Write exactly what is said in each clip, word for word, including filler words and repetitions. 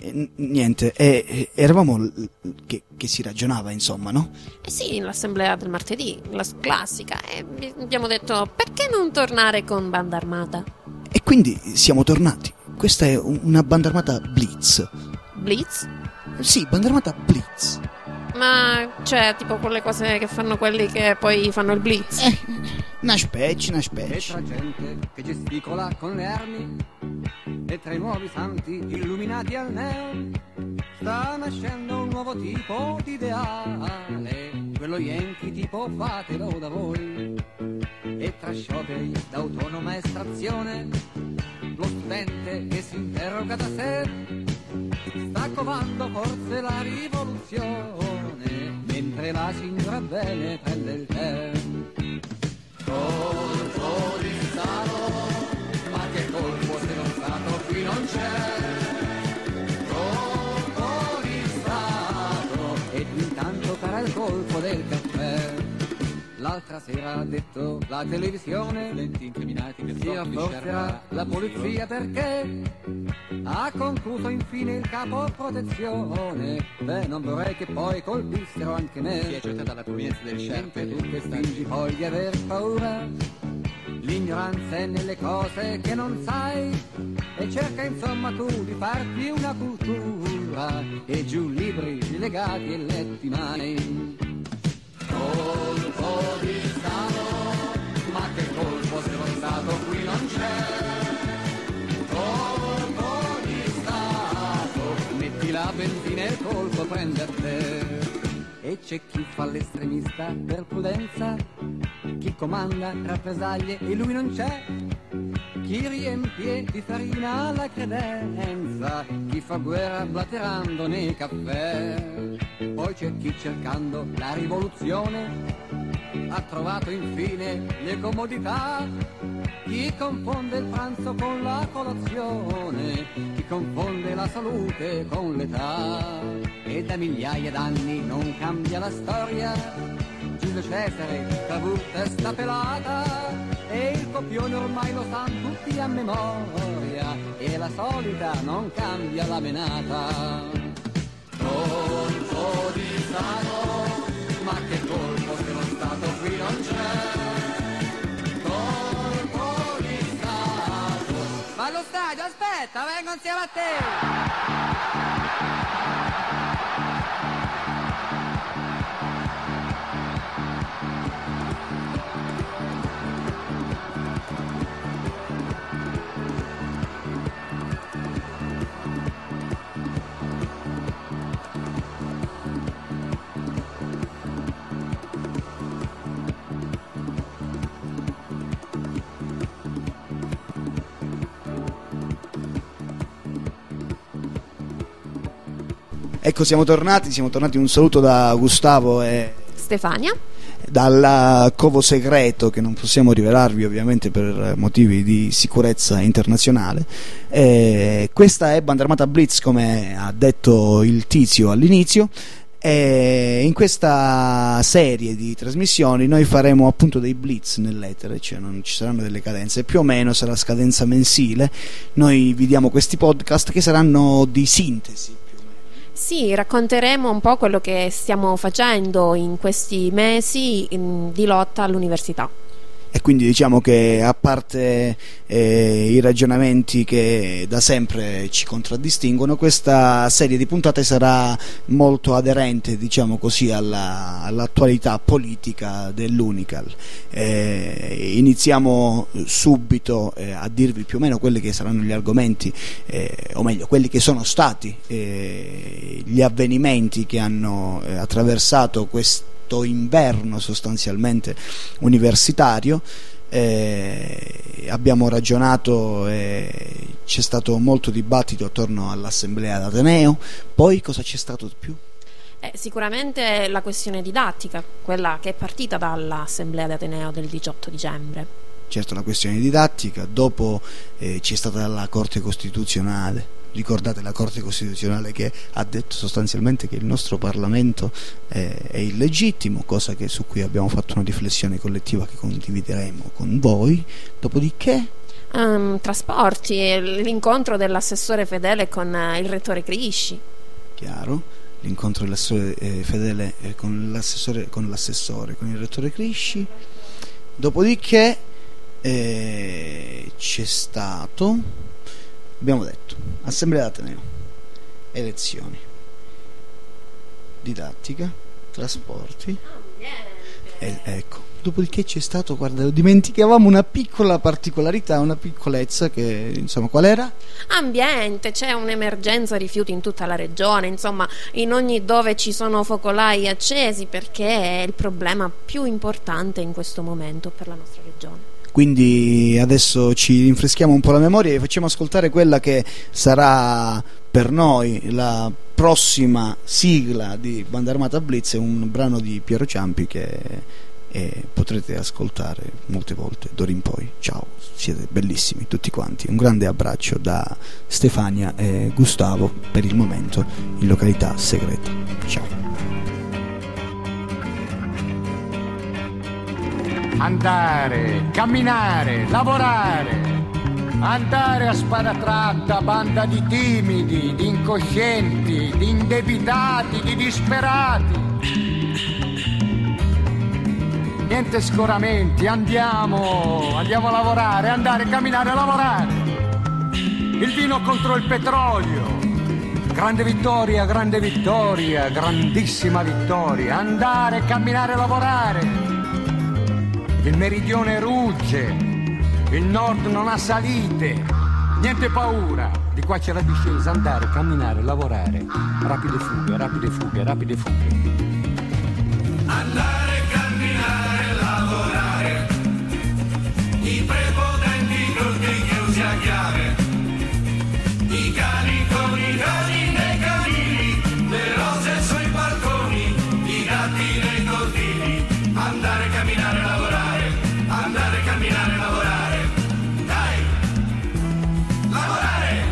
n- niente, eh, eh, eravamo l- che, che si ragionava, insomma, no? Eh sì, l'assemblea del martedì, la classica, e abbiamo detto perché non tornare con banda armata? E quindi siamo tornati. Questa è un- una banda armata Blitz. Blitz? Sì, banda armata Blitz. Ma cioè tipo quelle cose che fanno quelli che poi fanno il blitz? Eh, una specie, una E specie. tra gente che gesticola con le armi e tra i nuovi santi illuminati al neon sta nascendo un nuovo tipo di ideale, quello yankee tipo fatelo da voi. E tra scioperi d'autonoma estrazione lo studente che si interroga da sé sta covando forse la rivoluzione mentre la signora bene prende il tè. Colpo di Stato, ma che colpo se lo Stato qui non c'è? Colpo di Stato, ed intanto farà il colpo del caffè. L'altra sera ha detto la televisione si rafforzerà la polizia perché ha concluso infine il capo protezione. Beh, non vorrei che poi colpissero anche me. Si è accettata la provenienza del sciarpe. Mentre tu che fingi poi di aver paura, l'ignoranza è nelle cose che non sai e cerca insomma tu di farti una cultura e giù libri legati e letti mai. Colpo di Stato, ma che colpo se lo Stato qui non c'è? Colpo di Stato, metti la benzina e il colpo prende a te. E c'è chi fa l'estremista per prudenza, chi comanda rappresaglie e lui non c'è, chi riempie di farina la credenza, chi fa guerra blaterando nei caffè. Poi c'è chi cercando la rivoluzione ha trovato infine le comodità, chi confonde il pranzo con la colazione, chi confonde la salute con l'età. E da migliaia d'anni non cambia la storia, Giulio Cesare, Cavour, testa pelata, e il copione ormai lo sanno tutti a memoria, e la solita non cambia la menata. Colpo di Stato, ma che colpo se lo Stato qui non c'è? Colpo di Stato. Ma allo stadio, aspetta, vengo insieme a te! Ecco, siamo tornati, siamo tornati. Un saluto da Gustavo e Stefania? dal covo segreto che non possiamo rivelarvi ovviamente per motivi di sicurezza internazionale. Eh, questa è Banda Armata Blitz, come ha detto il tizio all'inizio, e in questa serie di trasmissioni noi faremo appunto dei blitz nell'etere, cioè non ci saranno delle cadenze, più o meno sarà scadenza mensile. Noi vi diamo questi podcast che saranno di sintesi. Sì, racconteremo un po' quello che stiamo facendo in questi mesi in, di lotta all'università. E quindi diciamo che, a parte eh, i ragionamenti che da sempre ci contraddistinguono, questa serie di puntate sarà molto aderente, diciamo così, alla, all'attualità politica dell'Unical. Eh, iniziamo subito eh, a dirvi più o meno quelli che saranno gli argomenti, eh, o meglio, quelli che sono stati eh, gli avvenimenti che hanno eh, attraversato questo inverno sostanzialmente universitario. Eh, abbiamo ragionato e c'è stato molto dibattito attorno all'assemblea d'Ateneo. Poi cosa c'è stato di più? Eh, sicuramente la questione didattica, quella che è partita dall'assemblea d'Ateneo del diciotto dicembre. Certo, la questione didattica. Dopo eh, c'è stata la Corte Costituzionale. Ricordate la Corte Costituzionale che ha detto sostanzialmente che il nostro Parlamento è, è illegittimo, cosa che, su cui abbiamo fatto una riflessione collettiva che condivideremo con voi. Dopodiché Um, trasporti, l'incontro dell'assessore Fedele con uh, il rettore Crisci. Chiaro, l'incontro dell'assessore eh, Fedele eh, con l'assessore, con l'assessore, con il rettore Crisci. Dopodiché eh, c'è stato, abbiamo detto, assemblea d'Ateneo, elezioni, didattica, trasporti. Eh, ecco. Dopodiché c'è stato, guarda, dimenticavamo una piccola particolarità, una piccolezza che, insomma, qual era? Ambiente, c'è un'emergenza rifiuti in tutta la regione, insomma, in ogni dove ci sono focolai accesi, perché è il problema più importante in questo momento per la nostra regione. Quindi adesso ci rinfreschiamo un po' la memoria e facciamo ascoltare quella che sarà per noi la prossima sigla di Banda Armata Blitz, un brano di Piero Ciampi che e potrete ascoltare molte volte d'ora in poi. Ciao, siete bellissimi tutti quanti, un grande abbraccio da Stefania e Gustavo, per il momento in località segreta. Ciao. Andare, camminare, lavorare, andare a spada tratta, banda di timidi, di incoscienti, di indebitati, di disperati. Niente scoramenti, andiamo, andiamo a lavorare, andare, camminare, lavorare. Il vino contro il petrolio. Grande vittoria, grande vittoria, grandissima vittoria. Andare, camminare, lavorare. Il meridione rugge, il nord non ha salite. Niente paura, di qua c'è la discesa, andare, camminare, lavorare. Rapide fughe, rapide fughe, rapide fughe. Andare, camminare, lavorare, i prepotenti tutti chiusi a chiave, i cani con i cani nei canili, le rose sui balconi, i gatti nei cortili. Andare, camminare, lavorare, andare, camminare, lavorare, dai, lavorare.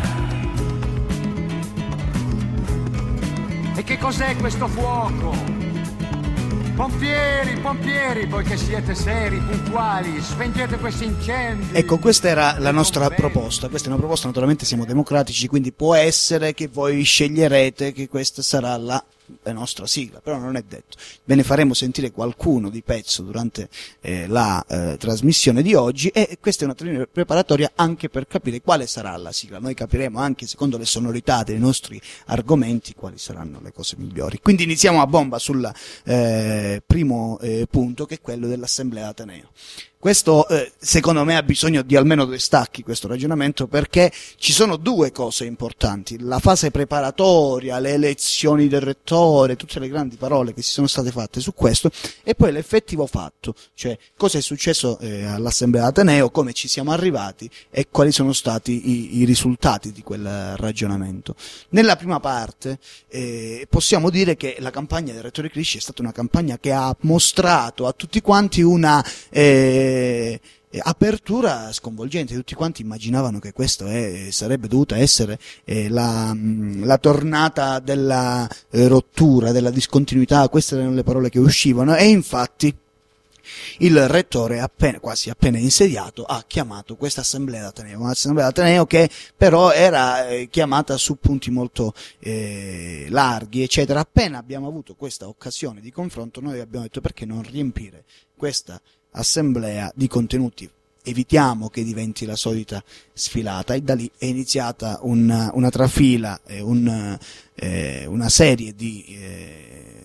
E che cos'è questo fuoco? Pompieri, pompieri, poiché siete seri, puntuali, spengete questi incendi. Ecco, questa era la nostra proposta. Questa è una proposta, naturalmente siamo democratici, quindi può essere che voi sceglierete che questa sarà la, la nostra sigla, però non è detto. Ve ne faremo sentire qualcuno di pezzo durante eh, la eh, trasmissione di oggi, e questa è una trasmissione preparatoria anche per capire quale sarà la sigla. Noi capiremo anche, secondo le sonorità dei nostri argomenti, quali saranno le cose migliori. Quindi iniziamo a bomba sul eh, primo eh, punto, che è quello dell'Assemblea d'Ateneo. Questo eh, secondo me ha bisogno di almeno due stacchi, questo ragionamento, perché ci sono due cose importanti: la fase preparatoria, le elezioni del rettore, tutte le grandi parole che si sono state fatte su questo, e poi l'effettivo fatto, cioè cosa è successo eh, all'Assemblea d'Ateneo, come ci siamo arrivati e quali sono stati i, i risultati di quel ragionamento. Nella prima parte eh, possiamo dire che la campagna del rettore Crisci è stata una campagna che ha mostrato a tutti quanti una eh, apertura sconvolgente. Tutti quanti immaginavano che questo è, sarebbe dovuta essere eh, la, la tornata della eh, rottura, della discontinuità. Queste erano le parole che uscivano, e infatti il rettore, appena, quasi appena insediato, ha chiamato questa assemblea d'Ateneo, un'assemblea d'Ateneo che però era eh, chiamata su punti molto eh, larghi, eccetera. Appena abbiamo avuto questa occasione di confronto, noi abbiamo detto: perché non riempire questa assemblea di contenuti? Evitiamo che diventi la solita sfilata. E da lì è iniziata una, una trafila, eh, un, eh, una serie di eh,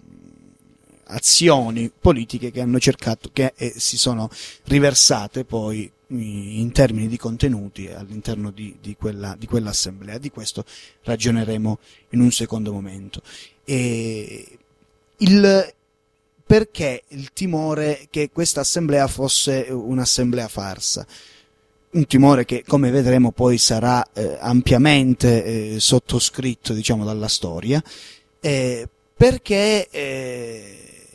azioni politiche che hanno cercato, che eh, si sono riversate poi in termini di contenuti all'interno di, di quella di quell'assemblea. Di questo ragioneremo in un secondo momento. E il Perché il timore che questa assemblea fosse un'assemblea farsa? Un timore che, come vedremo, poi sarà eh, ampiamente eh, sottoscritto, diciamo, dalla storia, eh, perché eh,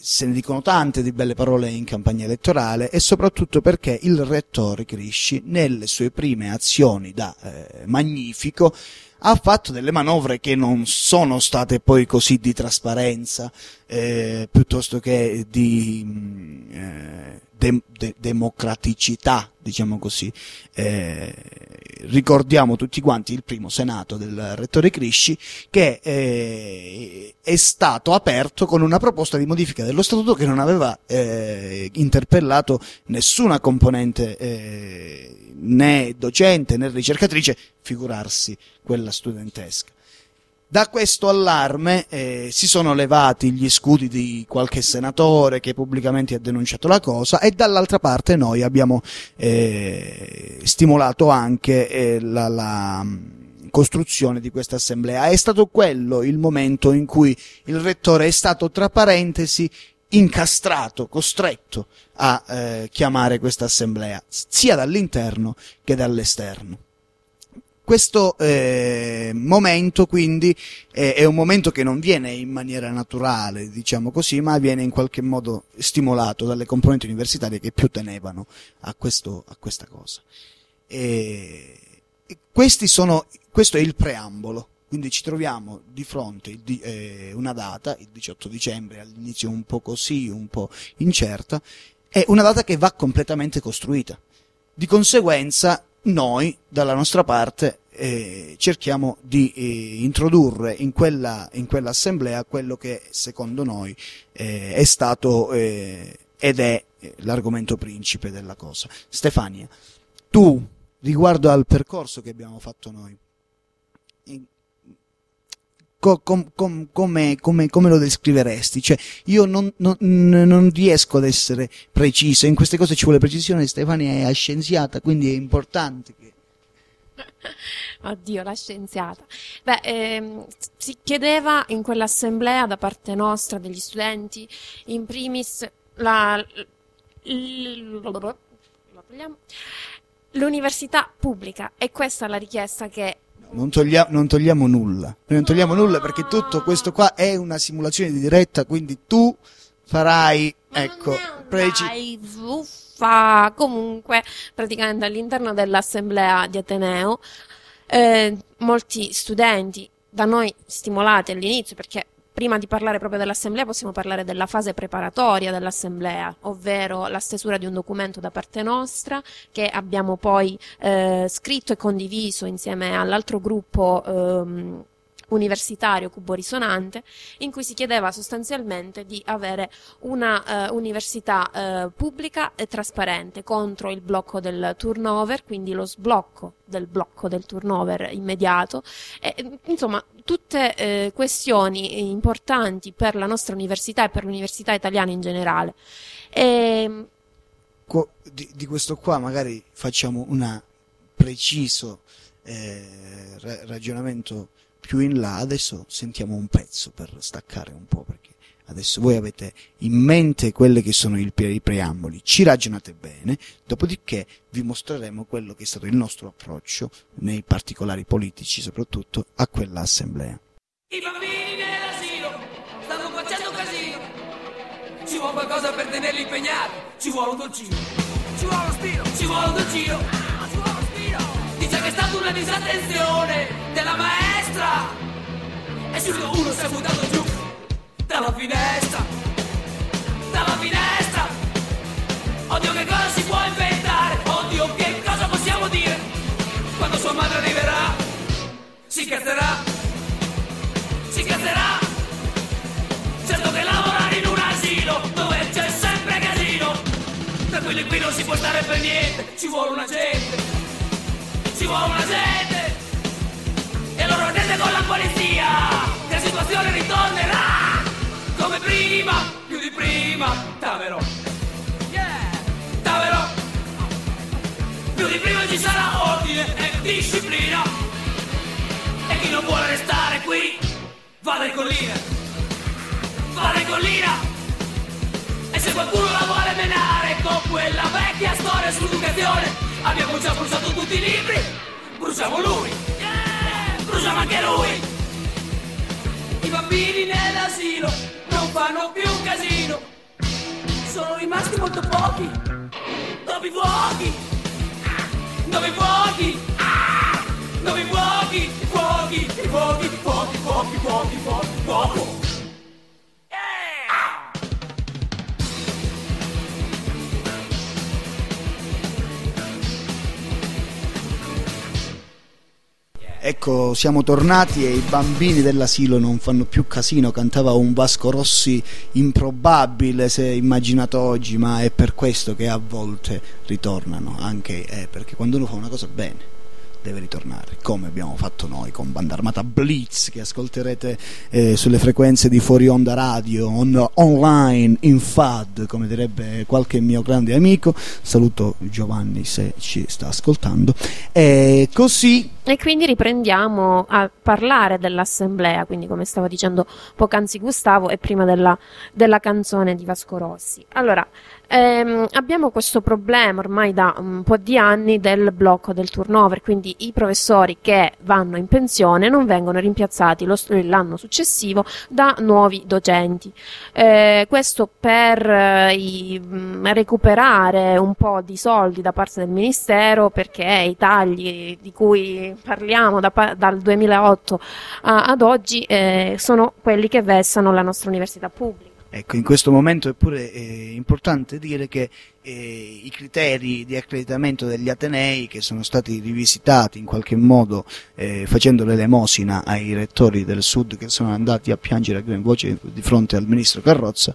se ne dicono tante di belle parole in campagna elettorale, e soprattutto perché il rettore Crisci, nelle sue prime azioni da eh, magnifico, ha fatto delle manovre che non sono state poi così di trasparenza, eh, piuttosto che di eh, de- de- democraticità, diciamo così. Eh, ricordiamo tutti quanti il primo senato del rettore Crisci, che eh, è stato aperto con una proposta di modifica dello statuto che non aveva eh, interpellato nessuna componente, eh, né docente né ricercatrice, figurarsi quella studentesca. Da questo allarme eh, si sono levati gli scudi di qualche senatore che pubblicamente ha denunciato la cosa, e dall'altra parte noi abbiamo eh, stimolato anche eh, la, la costruzione di questa assemblea. È stato quello il momento in cui il rettore è stato, tra parentesi, incastrato, costretto a eh, chiamare questa assemblea, sia dall'interno che dall'esterno. Questo eh, momento quindi eh, è un momento che non viene in maniera naturale, diciamo così, ma viene in qualche modo stimolato dalle componenti universitarie che più tenevano a, questo, a questa cosa. E, e questi sono, questo è il preambolo, quindi ci troviamo di fronte di, eh, una data, il diciotto dicembre, all'inizio un po' così, un po' incerta, è una data che va completamente costruita. Di conseguenza noi, dalla nostra parte, eh, cerchiamo di eh, introdurre in quella, in quell'assemblea quello che secondo noi eh, è stato eh, ed è eh, l'argomento principe della cosa. Stefania, tu, riguardo al percorso che abbiamo fatto noi, co- com- com- come, come, come lo descriveresti? Cioè, io non, non, non riesco ad essere preciso, in queste cose ci vuole precisione. Stefania è scienziata, quindi è importante che... Oddio, la scienziata. Beh, ehm, si chiedeva in quell'assemblea da parte nostra, degli studenti, in primis la, l'università pubblica, e questa è la richiesta che... Non togliamo, non togliamo nulla, noi non togliamo nulla, perché tutto questo qua è una simulazione di diretta, quindi tu farai, ecco, preci... Uffa, comunque, praticamente all'interno dell'assemblea di Ateneo, eh, molti studenti, da noi stimolati all'inizio, perché prima di parlare proprio dell'assemblea possiamo parlare della fase preparatoria dell'assemblea, ovvero la stesura di un documento da parte nostra che abbiamo poi eh, scritto e condiviso insieme all'altro gruppo ehm, universitario Cubo Risonante, in cui si chiedeva sostanzialmente di avere una eh, università eh, pubblica e trasparente contro il blocco del turnover, quindi lo sblocco del blocco del turnover immediato, e, insomma tutte eh, questioni importanti per la nostra università e per l'università italiana in generale. E... Di, di questo qua magari facciamo un preciso eh, ragionamento più in là. Adesso sentiamo un pezzo per staccare un po', perché adesso voi avete in mente quelli che sono i, i preamboli, ci ragionate bene, dopodiché vi mostreremo quello che è stato il nostro approccio nei particolari politici, soprattutto a quella assemblea. I bambini nell'asilo stanno facendo casino, ci vuole qualcosa per tenerli impegnati, ci vuole un dolcino, ci vuole uno spiro, ci vuole un dolcino, ah, ci vuole uno spiro. Dice che è stata una disattenzione della maestra e subito uno si è buttato giù dalla finestra, dalla finestra. Oddio, che cosa si può inventare, oddio, che cosa possiamo dire, quando sua madre arriverà si cazzerà, si cazzerà. Certo che lavorare in un asilo dove c'è sempre casino, tranquilli, qui non si può stare per niente, ci vuole un agente, ci vuole un agente. E allora attende con la polizia che la situazione ritornerà come prima, più di prima. Tavero, yeah, Tavero. Più di prima ci sarà ordine e disciplina, e chi non vuole restare qui vada in collina, vada in collina. E se qualcuno la vuole menare con quella vecchia storia sull'educazione, abbiamo già bruciato tutti i libri, bruciamo lui, yeah, bruciamo anche lui. I bambini nell'asilo non fanno più casino, sono rimasti molto pochi. Nuovi fuochi, nuovi fuochi, nuovi fuochi, fuochi, fuochi, fuochi, fuochi, fuochi, fuochi, fuoco. Ecco, siamo tornati e i bambini dell'asilo non fanno più casino, cantava un Vasco Rossi improbabile se immaginato oggi, ma è per questo che a volte ritornano, anche eh, perché quando uno fa una cosa bene deve ritornare, come abbiamo fatto noi con Banda Armata Blitz, che ascolterete eh, sulle frequenze di Fuori Onda Radio, on, online, in F A D, come direbbe qualche mio grande amico. Saluto Giovanni se ci sta ascoltando. E così... E quindi riprendiamo a parlare dell'assemblea, quindi come stava dicendo poc'anzi Gustavo, e prima della, della canzone di Vasco Rossi. Allora, ehm, abbiamo questo problema ormai da un po' di anni del blocco del turnover, quindi i professori che vanno in pensione non vengono rimpiazzati lo, l'anno successivo da nuovi docenti. Eh, questo per eh, i, mh, recuperare un po' di soldi da parte del Ministero, perché i tagli di cui parliamo da, dal duemilaotto a, ad oggi eh, sono quelli che vessano la nostra università pubblica. Ecco, in questo momento è pure eh, importante dire che eh, i criteri di accreditamento degli atenei, che sono stati rivisitati in qualche modo eh, facendo l'elemosina ai rettori del Sud che sono andati a piangere a gran voce di fronte al ministro Carrozza,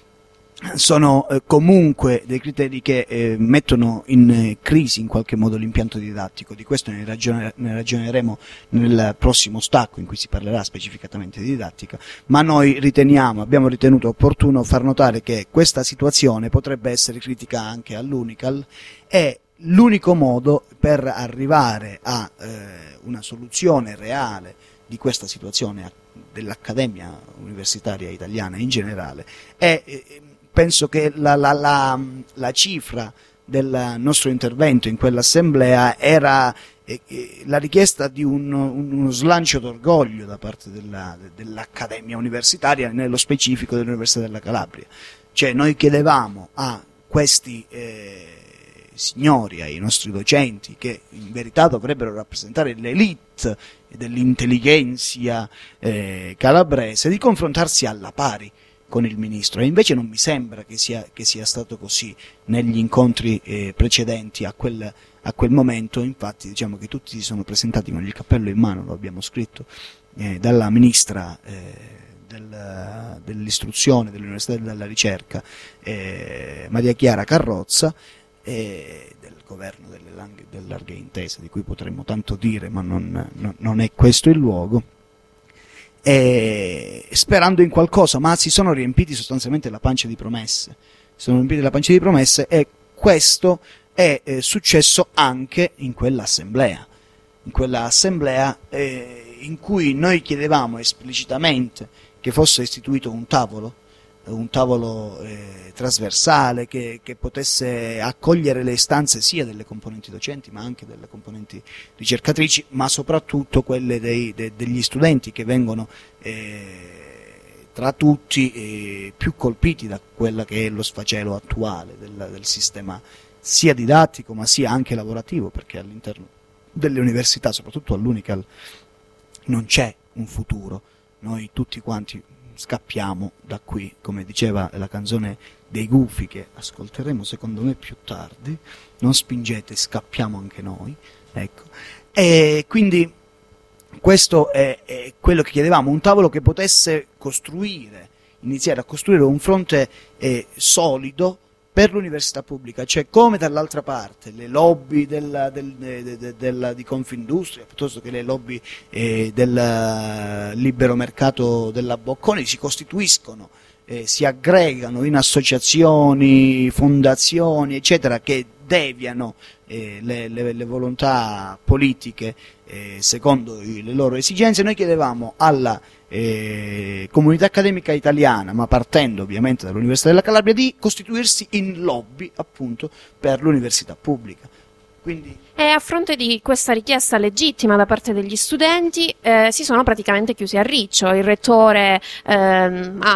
sono eh, comunque dei criteri che eh, mettono in eh, crisi in qualche modo l'impianto didattico. Di questo ne, ragione, ne ragioneremo nel prossimo stacco in cui si parlerà specificatamente di didattica, ma noi riteniamo, abbiamo ritenuto opportuno far notare che questa situazione potrebbe essere critica anche all'Unical e l'unico modo per arrivare a eh, una soluzione reale di questa situazione dell'Accademia Universitaria Italiana in generale è eh, penso che la, la, la, la cifra del nostro intervento in quell'assemblea era eh, la richiesta di un, un, uno slancio d'orgoglio da parte della, dell'Accademia Universitaria, nello specifico dell'Università della Calabria. Cioè noi chiedevamo a questi eh, signori, ai nostri docenti, che in verità dovrebbero rappresentare l'elite dell'intelligenza eh, calabrese, di confrontarsi alla pari con il ministro, e invece non mi sembra che sia, che sia stato così negli incontri eh, precedenti a quel, a quel momento. Infatti diciamo che tutti si sono presentati con il cappello in mano, lo abbiamo scritto, eh, dalla ministra eh, del, dell'istruzione, dell'università e della ricerca eh, Maria Chiara Carrozza, eh, del governo delle, lang- delle larghe intese, di cui potremmo tanto dire, ma non, non, non è questo il luogo. E sperando in qualcosa, ma si sono riempiti sostanzialmente la pancia di promesse, si sono riempiti la pancia di promesse e questo è eh, successo anche in quell'assemblea, in quell'assemblea eh, in cui noi chiedevamo esplicitamente che fosse istituito un tavolo, un tavolo eh, trasversale che, che potesse accogliere le istanze sia delle componenti docenti ma anche delle componenti ricercatrici, ma soprattutto quelle dei, de, degli studenti, che vengono eh, tra tutti eh, più colpiti da quella che è lo sfacelo attuale del, del sistema sia didattico ma sia anche lavorativo, perché all'interno delle università, soprattutto all'Unical, non c'è un futuro. Noi tutti quanti scappiamo da qui, come diceva la canzone dei Gufi, che ascolteremo secondo me più tardi. Non spingete, scappiamo anche noi, ecco. E quindi questo è, è quello che chiedevamo, un tavolo che potesse costruire, iniziare a costruire un fronte eh, solido per l'università pubblica, cioè come dall'altra parte le lobby della, del, de, de, della, di Confindustria, piuttosto che le lobby eh, del libero mercato della Bocconi, si costituiscono, eh, si aggregano in associazioni, fondazioni, eccetera, che deviano eh, le, le, le volontà politiche eh, secondo le loro esigenze. Noi chiedevamo alla Eh, comunità accademica italiana, ma partendo ovviamente dall'Università della Calabria, di costituirsi in lobby appunto per l'università pubblica. Quindi... E a fronte di questa richiesta legittima da parte degli studenti eh, si sono praticamente chiusi a riccio. Il rettore ehm, ha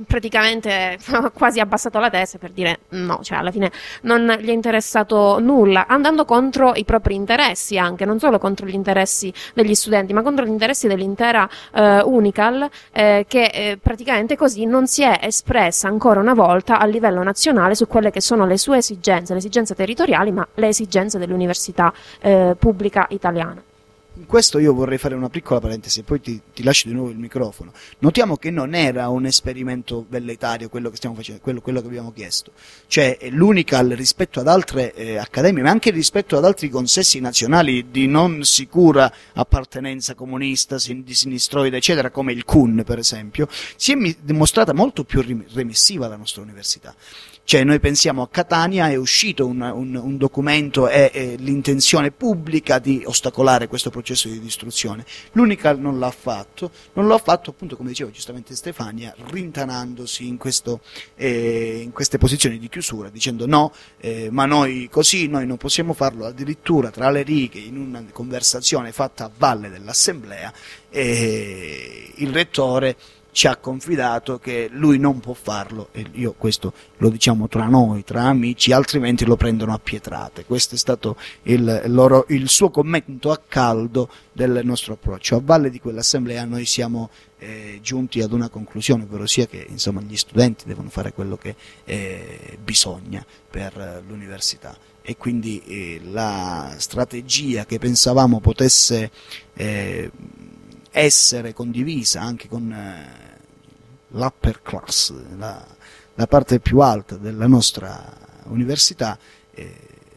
praticamente quasi abbassato la testa per dire no, cioè alla fine non gli è interessato nulla, andando contro i propri interessi anche, non solo contro gli interessi degli studenti, ma contro gli interessi dell'intera eh, Unical, eh, che eh, praticamente così non si è espressa ancora una volta a livello nazionale su quelle che sono le sue esigenze, le esigenze territoriali, ma le esigenze dell'università eh, pubblica italiana. In questo io vorrei fare una piccola parentesi e poi ti, ti lascio di nuovo il microfono. Notiamo che non era un esperimento velletario quello che stiamo facendo, quello, quello che abbiamo chiesto. Cioè l'Unical rispetto ad altre eh, accademie, ma anche rispetto ad altri consessi nazionali di non sicura appartenenza comunista, sin, di sinistroide, eccetera, come il C U N per esempio, si è mi- dimostrata molto più rim- remissiva alla nostra università. Cioè noi pensiamo a Catania, è uscito un, un, un documento e, e l'intenzione pubblica di ostacolare questo processo di distruzione. L'Unical non l'ha fatto, non l'ha fatto appunto come diceva giustamente Stefania, rintanandosi in, questo, eh, in queste posizioni di chiusura, dicendo no, eh, ma noi così, noi non possiamo farlo, addirittura tra le righe in una conversazione fatta a valle dell'assemblea, eh, il rettore ci ha confidato che lui non può farlo, e io questo lo diciamo tra noi, tra amici, altrimenti lo prendono a pietrate. Questo è stato il, loro, il suo commento a caldo del nostro approccio. A valle di quell'assemblea noi siamo eh, giunti ad una conclusione, ovvero sia che insomma gli studenti devono fare quello che eh, bisogna per eh, l'università, e quindi eh, la strategia che pensavamo potesse eh, essere condivisa anche con eh, l'upper class, la, la parte più alta della nostra università, eh,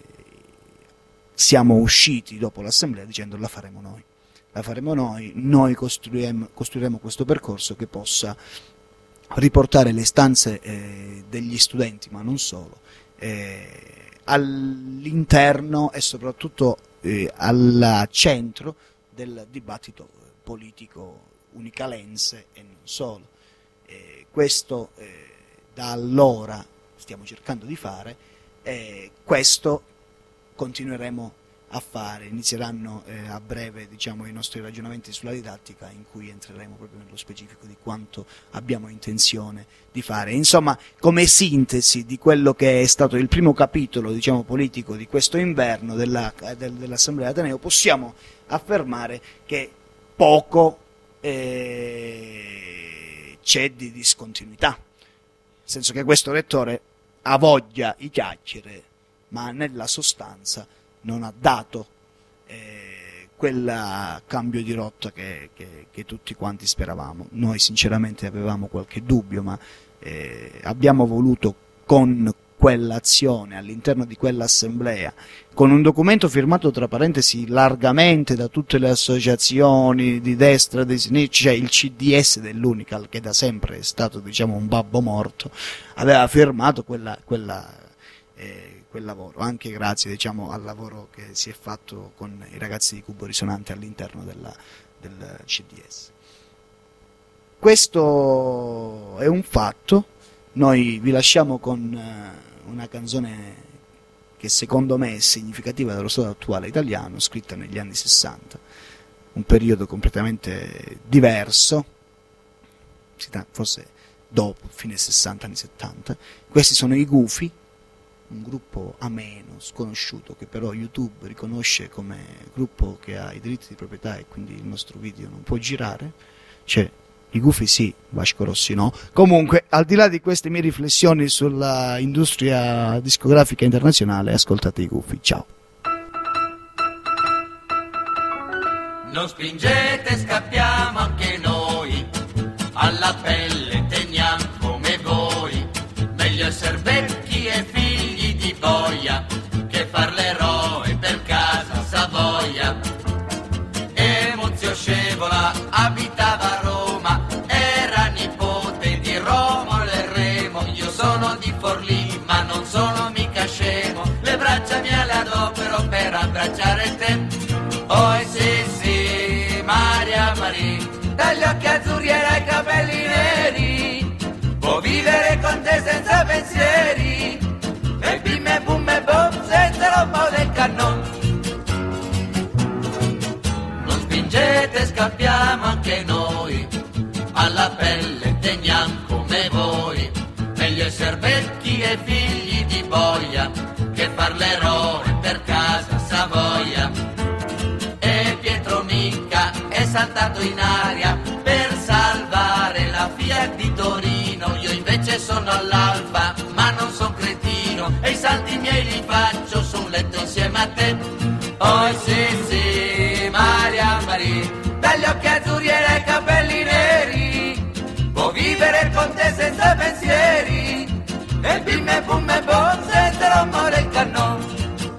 siamo usciti dopo l'assemblea dicendo la faremo noi, la faremo noi, noi costruiremo, costruiremo questo percorso che possa riportare le istanze eh, degli studenti, ma non solo, eh, all'interno e soprattutto eh, al centro del dibattito politico unicalense e non solo. Eh, questo eh, da allora stiamo cercando di fare, e questo continueremo a fare. Inizieranno eh, a breve diciamo, i nostri ragionamenti sulla didattica, in cui entreremo proprio nello specifico di quanto abbiamo intenzione di fare. Insomma, come sintesi di quello che è stato il primo capitolo diciamo, politico di questo inverno della, del, dell'Assemblea Ateneo, possiamo affermare che poco eh, c'è di discontinuità, nel senso che questo rettore ha voglia di chiacchiere, ma nella sostanza non ha dato eh, quel cambio di rotta che, che, che tutti quanti speravamo. Noi sinceramente avevamo qualche dubbio, ma eh, abbiamo voluto con quell'azione all'interno di quell'assemblea, con un documento firmato tra parentesi largamente da tutte le associazioni di destra, di sinistra, cioè il C D S dell'Unical, che da sempre è stato diciamo un babbo morto, aveva firmato quella, quella, eh, quel lavoro, anche grazie diciamo, al lavoro che si è fatto con i ragazzi di Cubo Risonante all'interno della, del C D S. Questo è un fatto. Noi vi lasciamo con uh, una canzone che secondo me è significativa dello stato attuale italiano, scritta negli anni sessanta, un periodo completamente diverso, forse dopo, fine sessanta, anni settanta. Questi sono i Gufi, un gruppo ameno, sconosciuto, che però YouTube riconosce come gruppo che ha i diritti di proprietà e quindi il nostro video non può girare. Cioè, i Gufi sì, Vasco Rossi no. Comunque, al di là di queste mie riflessioni sulla industria discografica internazionale, ascoltate i Gufi. Ciao. Non spingete, scappiamo anche noi, alla pelle teniamo come voi, meglio essere vecchi e figli di boia, che far l'eroe per casa Savoia. Emozio Scevola abitava a Roma, era nipote di Romolo e Remo, io sono di Forlì ma non sono mica scemo, le braccia mie le adopero per abbracciare te. Oh sì sì, Maria Maria, dagli occhi azzurri e dai capelli neri, può vivere con te senza pensieri, e bim e bum e bom senza lo po' del cannone. Non spingete, scappiamo anche noi, alla pelle teniamo come voi. saltato in aria per salvare la Fiat di Torino. Io invece sono all'Alfa, ma non son cretino, e i salti miei li faccio su un letto insieme a te. Oh sì sì, Maria Maria, dagli occhi azzurri e dai capelli neri, può vivere con te senza pensieri, e bim e bum e bom senza rumore il cannone.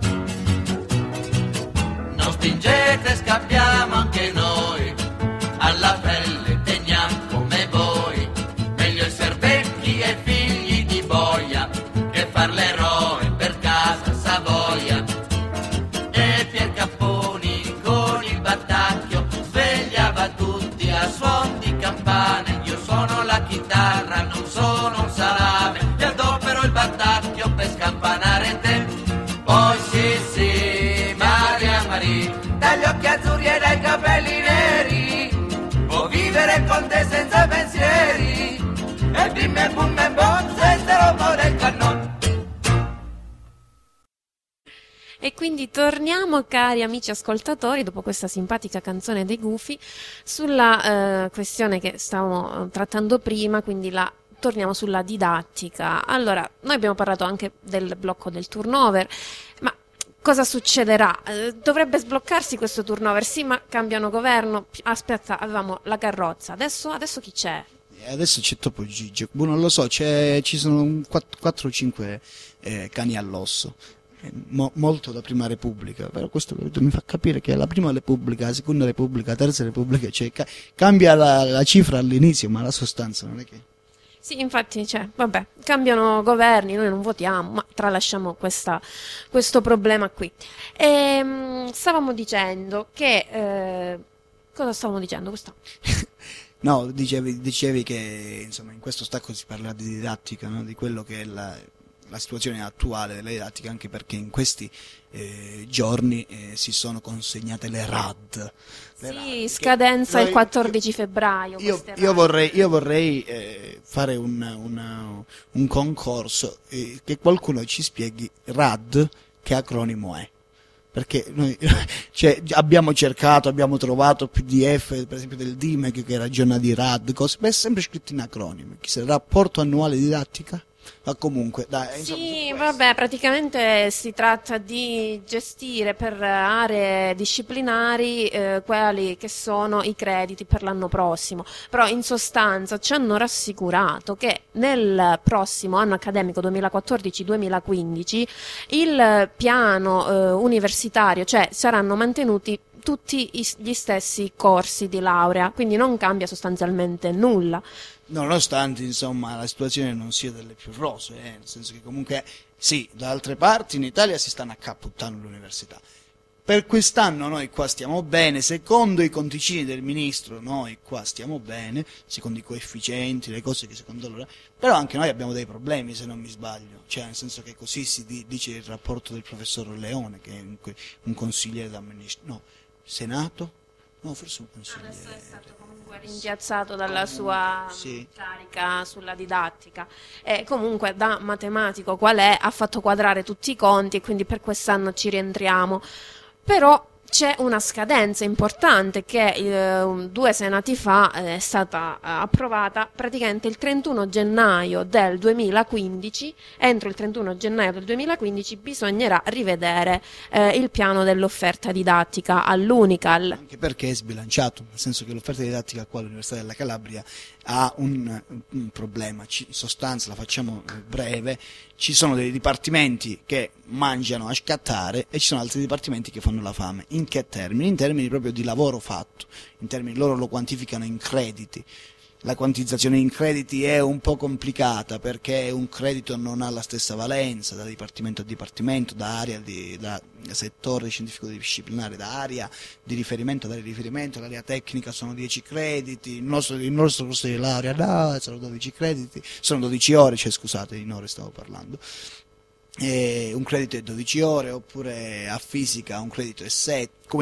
Non spingete, scappiamo anche noi, alla pelle teniamo come voi, meglio essere vecchi e figli di boia che far l'eroe per casa Savoia. E Pier Capponi con il battacchio svegliava tutti a suon di campane. Io suono la chitarra, non sono un salame, e adopero il battacchio per scampanare te. Poi sì sì, Maria Maria, dagli occhi azzurri e dai capelli neri, può vivere con te senza pensieri, e bim e bum e bom senza rumore il cannone. E quindi torniamo, cari amici ascoltatori, dopo questa simpatica canzone dei Gufi, sulla eh, questione che stavamo trattando prima, quindi la torniamo sulla didattica. Allora, noi abbiamo parlato anche del blocco del turnover, ma cosa succederà? Eh, dovrebbe sbloccarsi questo turnover? Sì, ma cambiano governo. Aspetta, avevamo la carrozza, adesso, adesso chi c'è? Adesso c'è Topo Gigio, boh, non lo so, c'è, ci sono quattro o cinque eh, cani all'osso. Mo, molto da Prima Repubblica, però questo mi fa capire che la Prima Repubblica, la Seconda Repubblica, la Terza Repubblica, cioè, ca- cambia la, la cifra all'inizio, ma la sostanza non è che... Sì, infatti, cioè, vabbè, cambiano governi, noi non votiamo, ma tralasciamo questa, questo problema qui. E, mh, stavamo dicendo che... Eh, cosa stavamo dicendo? Questa? No, dicevi, dicevi che insomma in questo stacco si parla di didattica, no? Di quello che è la... la situazione attuale della didattica, anche perché in questi eh, giorni eh, si sono consegnate le R A D. Le sì, R A D, scadenza che, il quattordici febbraio. Io, io vorrei, io vorrei eh, fare un, una, un concorso eh, che qualcuno ci spieghi R A D che acronimo è. Perché noi cioè, abbiamo cercato, abbiamo trovato P D F, per esempio del D I M E C che ragiona di R A D, cose, beh, è sempre scritto in acronimi. Chi sarà? Rapporto annuale didattica? Ma comunque, dai, insomma, sì, vabbè, praticamente si tratta di gestire per aree disciplinari eh, quelli che sono i crediti per l'anno prossimo, però in sostanza ci hanno rassicurato che nel prossimo anno accademico duemilaquattordici duemilaquindici il piano eh, universitario, cioè saranno mantenuti tutti gli stessi corsi di laurea, quindi non cambia sostanzialmente nulla. Nonostante insomma la situazione non sia delle più rosee, eh, nel senso che comunque sì, da altre parti in Italia si stanno accapputtando l'università. Per quest'anno noi qua stiamo bene, secondo i conticini del ministro noi qua stiamo bene, secondo i coefficienti, le cose che secondo loro, però anche noi abbiamo dei problemi se non mi sbaglio, cioè nel senso che così si di, dice il rapporto del professor Leone, che è un, un consigliere d'amministrazione, no, Senato? No, forse un consigliere. Adesso è stato comunque rimpiazzato dalla sua sì. carica sulla didattica e comunque da matematico qual è ha fatto quadrare tutti i conti e quindi per quest'anno ci rientriamo. Però c'è una scadenza importante che eh, due senati fa eh, è stata eh, approvata praticamente il trentuno gennaio del duemilaquindici. Entro il trentuno gennaio del duemilaquindici bisognerà rivedere eh, il piano dell'offerta didattica all'Unical. Anche perché è sbilanciato, nel senso che l'offerta didattica qua all'Università della Calabria ha un, un problema, in sostanza la facciamo breve, ci sono dei dipartimenti che mangiano a scattare e ci sono altri dipartimenti che fanno la fame. In che termini? In termini proprio di lavoro fatto, in termini loro lo quantificano in crediti. La quantizzazione in crediti è un po' complicata perché un credito non ha la stessa valenza da dipartimento a dipartimento, da area di, da settore scientifico disciplinare, da area di riferimento ad area di riferimento. L'area tecnica sono dieci crediti, il nostro, il nostro corso di laurea no, sono dodici crediti, sono dodici ore, cioè scusate, in ore stavo parlando. E un credito è dodici ore, oppure a fisica un credito è sette, quindi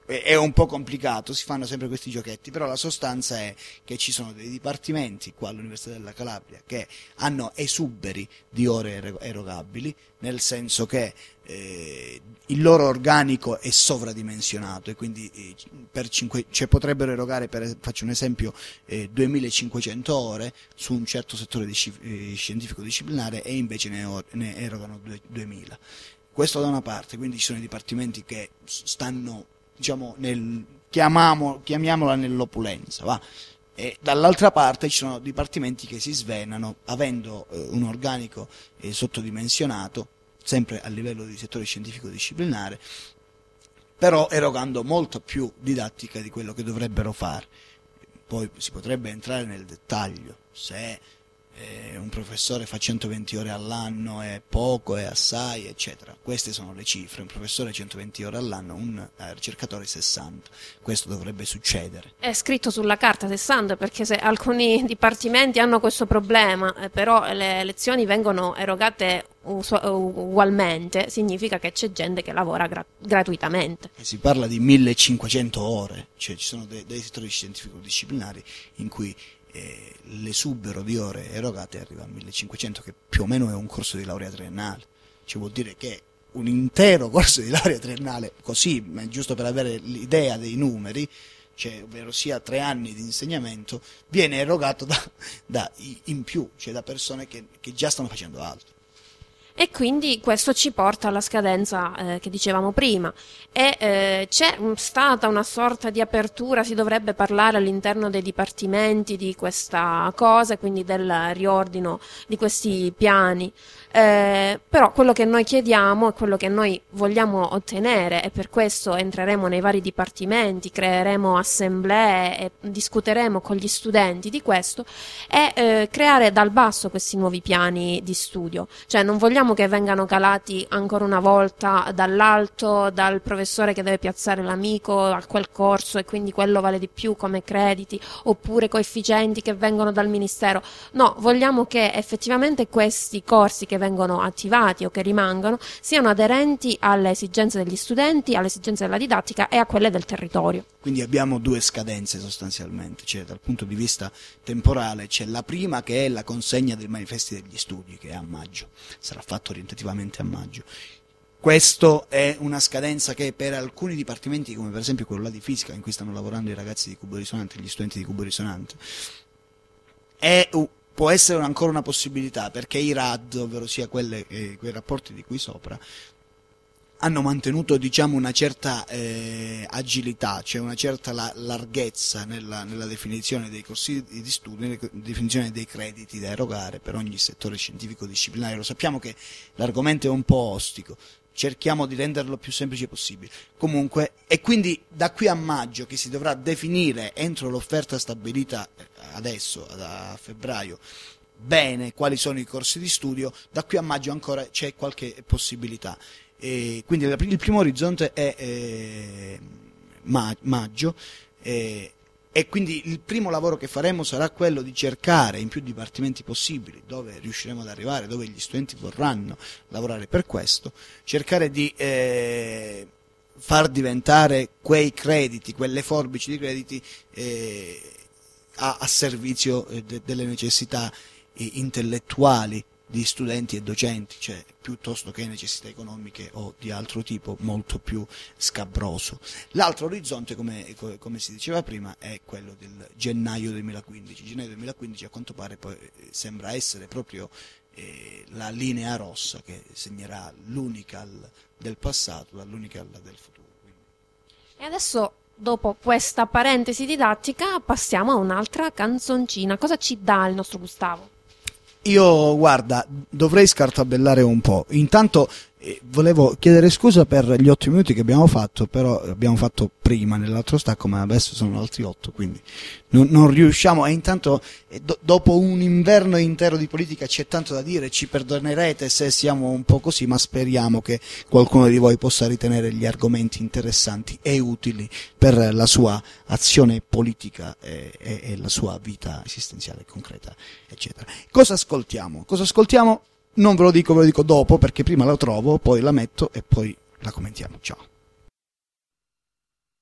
è un po' complicato, si fanno sempre questi giochetti, però la sostanza è che ci sono dei dipartimenti qua all'Università della Calabria che hanno esuberi di ore erogabili, nel senso che eh, il loro organico è sovradimensionato e quindi eh, per cinque, cioè potrebbero erogare, per, faccio un esempio, eh, duemilacinquecento ore su un certo settore di, eh, scientifico disciplinare e invece ne, or, ne erogano duemila. Questo da una parte, quindi ci sono i dipartimenti che stanno, diciamo, nel, chiamiamo, chiamiamola nell'opulenza, va? E dall'altra parte ci sono dipartimenti che si svenano avendo eh, un organico eh, sottodimensionato, sempre a livello di settore scientifico disciplinare, però erogando molto più didattica di quello che dovrebbero fare. Poi si potrebbe entrare nel dettaglio, se eh, un professore fa centoventi ore all'anno è poco, è assai, eccetera. Queste sono le cifre: un professore centoventi ore all'anno, un eh, ricercatore sessanta. Questo dovrebbe succedere. È scritto sulla carta sessanta, perché se alcuni dipartimenti hanno questo problema, eh, però le lezioni vengono erogate usu- ugualmente, significa che c'è gente che lavora gra- gratuitamente. E si parla di millecinquecento ore, cioè ci sono de- dei settori scientifico-disciplinari in cui eh, l'esubero di ore erogate arriva a millecinquecento, che più o meno è un corso di laurea triennale. Cioè vuol dire che un intero corso di laurea triennale, così, giusto per avere l'idea dei numeri, cioè, ovvero sia tre anni di insegnamento, viene erogato da, da in più, cioè da persone che, che già stanno facendo altro. E quindi questo ci porta alla scadenza eh, che dicevamo prima. E eh, c'è stata una sorta di apertura, si dovrebbe parlare all'interno dei dipartimenti di questa cosa, quindi del riordino di questi piani. Eh, però quello che noi chiediamo e quello che noi vogliamo ottenere, e per questo entreremo nei vari dipartimenti, creeremo assemblee e discuteremo con gli studenti di questo, è eh, creare dal basso questi nuovi piani di studio. Cioè non vogliamo che vengano calati ancora una volta dall'alto, dal professore che deve piazzare l'amico a quel corso e quindi quello vale di più come crediti, oppure coefficienti che vengono dal ministero. No, vogliamo che effettivamente questi corsi che vengono attivati o che rimangono siano aderenti alle esigenze degli studenti, alle esigenze della didattica e a quelle del territorio. Quindi abbiamo due scadenze sostanzialmente, cioè dal punto di vista temporale c'è la prima, che è la consegna dei manifesti degli studi, che è a maggio, sarà fatto orientativamente a maggio. Questo è una scadenza che per alcuni dipartimenti, come per esempio quello là di fisica, in cui stanno lavorando i ragazzi di Cubo Risonante, gli studenti di Cubo Risonante, è, può essere ancora una possibilità, perché i R A D, ovvero sia quelle, eh, quei rapporti di qui sopra, hanno mantenuto, diciamo, una certa eh, agilità, cioè una certa la- larghezza nella, nella definizione dei corsi di studio, nella definizione dei crediti da erogare per ogni settore scientifico-disciplinare. Lo sappiamo che l'argomento è un po' ostico, cerchiamo di renderlo più semplice possibile. Comunque, e quindi da qui a maggio, che si dovrà definire entro l'offerta stabilita adesso, a febbraio, bene quali sono i corsi di studio, da qui a maggio ancora c'è qualche possibilità. E quindi il primo orizzonte è eh, ma- maggio eh, e quindi il primo lavoro che faremo sarà quello di cercare in più dipartimenti possibili, dove riusciremo ad arrivare, dove gli studenti vorranno lavorare per questo, cercare di eh, far diventare quei crediti, quelle forbici di crediti eh, a, a servizio eh, de- delle necessità eh, intellettuali di studenti e docenti, cioè piuttosto che necessità economiche o di altro tipo molto più scabroso. L'altro orizzonte, come, come si diceva prima, è quello del gennaio duemilaquindici. Gennaio duemilaquindici a quanto pare poi sembra essere proprio eh, la linea rossa che segnerà l'Unical del passato dall'Unical del futuro. Quindi. E adesso, dopo questa parentesi didattica, passiamo a un'altra canzoncina. Cosa ci dà il nostro Gustavo? Io, guarda, dovrei scartabellare un po'. Intanto eh, volevo chiedere scusa per gli otto minuti che abbiamo fatto, però abbiamo fatto prima nell'altro stacco, ma adesso sono altri otto, quindi non, non riusciamo. E intanto, eh, do, dopo un inverno intero di politica c'è tanto da dire, ci perdonerete se siamo un po' così, ma speriamo che qualcuno di voi possa ritenere gli argomenti interessanti e utili per la sua azione politica e, e, e la sua vita esistenziale concreta, eccetera. Cosa ascoltiamo? Cosa ascoltiamo? Non ve lo dico, ve lo dico dopo, perché prima la trovo, poi la metto e poi la commentiamo. Ciao.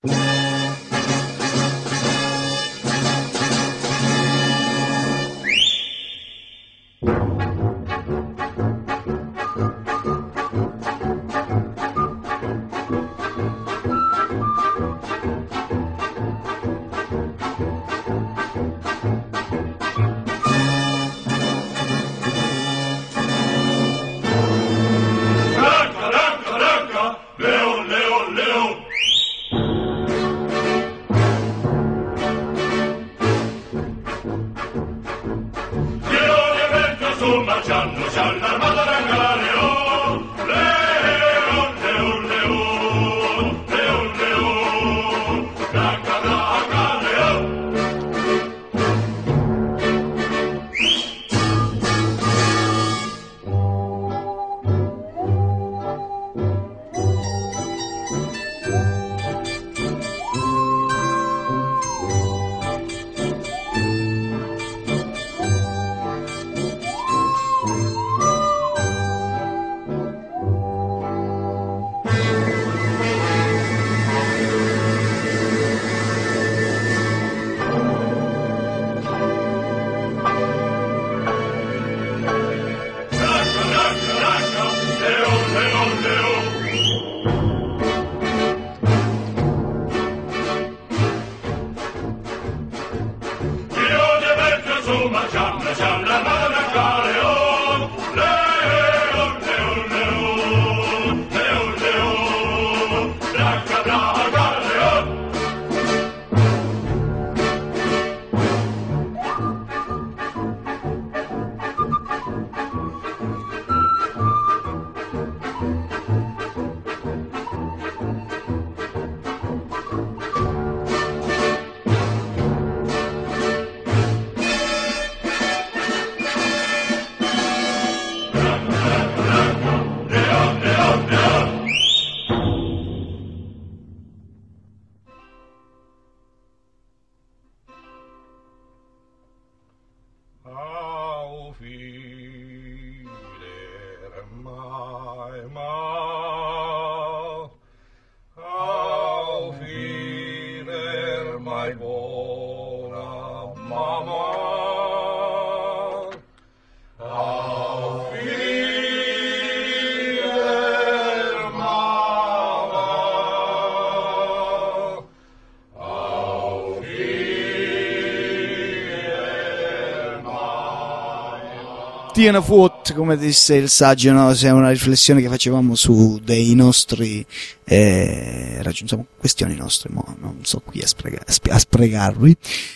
Tiene fuot, come disse il saggio, no? È una riflessione che facevamo su dei nostri eh, insomma, questioni nostre, mo non so qui a, sprega, a spregarvi.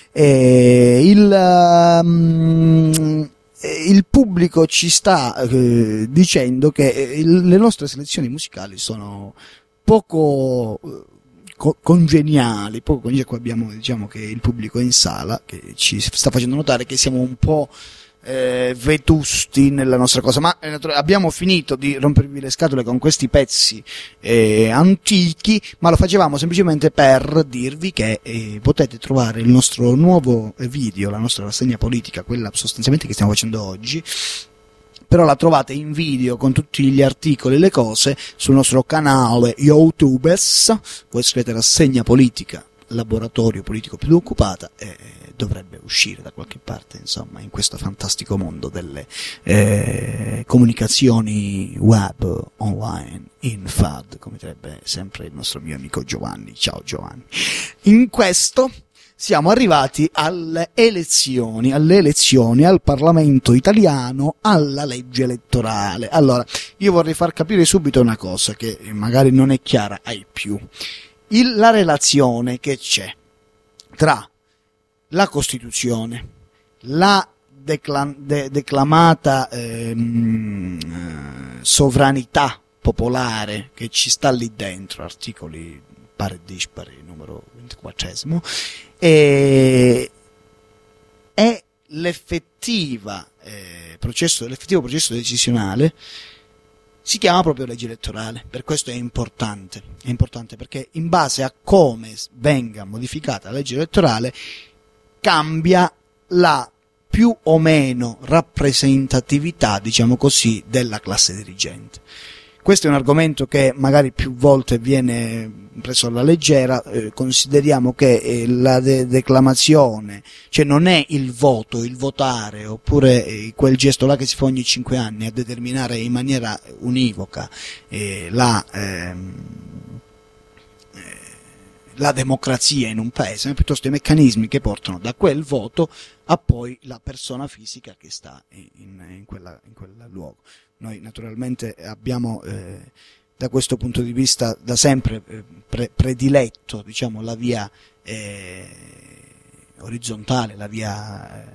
Eh, il, um, il pubblico ci sta eh, dicendo che il, le nostre selezioni musicali sono poco co- congeniali, poco congeniali. Qua abbiamo, diciamo, che il pubblico in sala che ci sta facendo notare che siamo un po' Eh, vetusti nella nostra cosa, ma eh, abbiamo finito di rompervi le scatole con questi pezzi eh, antichi, ma lo facevamo semplicemente per dirvi che eh, potete trovare il nostro nuovo video, la nostra rassegna politica, quella sostanzialmente che stiamo facendo oggi, però la trovate in video con tutti gli articoli e le cose sul nostro canale YouTube. Voi scrivete rassegna politica laboratorio politico più occupata e dovrebbe uscire da qualche parte, insomma, in questo fantastico mondo delle eh, comunicazioni web online in F A D, come direbbe sempre il nostro mio amico Giovanni. Ciao Giovanni. In questo siamo arrivati alle elezioni, alle elezioni al Parlamento italiano, alla legge elettorale. Allora, io vorrei far capire subito una cosa che magari non è chiara ai più. Il, la relazione che c'è tra la Costituzione, la decla, de, declamata ehm, sovranità popolare che ci sta lì dentro, articoli pari e dispari, numero ventiquattresimo, e, e l'effettiva eh, processo, l'effettivo processo decisionale si chiama proprio legge elettorale. Per questo è importante, è importante perché in base a come venga modificata la legge elettorale cambia la più o meno rappresentatività, diciamo così, della classe dirigente. Questo è un argomento che magari più volte viene preso alla leggera. Eh, consideriamo che eh, la de- declamazione, cioè non è il voto, il votare, oppure eh, quel gesto là che si fa ogni cinque anni a determinare in maniera univoca eh, la, ehm, eh, la democrazia in un paese, ma piuttosto i meccanismi che portano da quel voto a poi la persona fisica che sta in, in, quella, in quel luogo. Noi naturalmente abbiamo eh, da questo punto di vista da sempre eh, pre- prediletto, diciamo, la via eh, orizzontale, la via eh,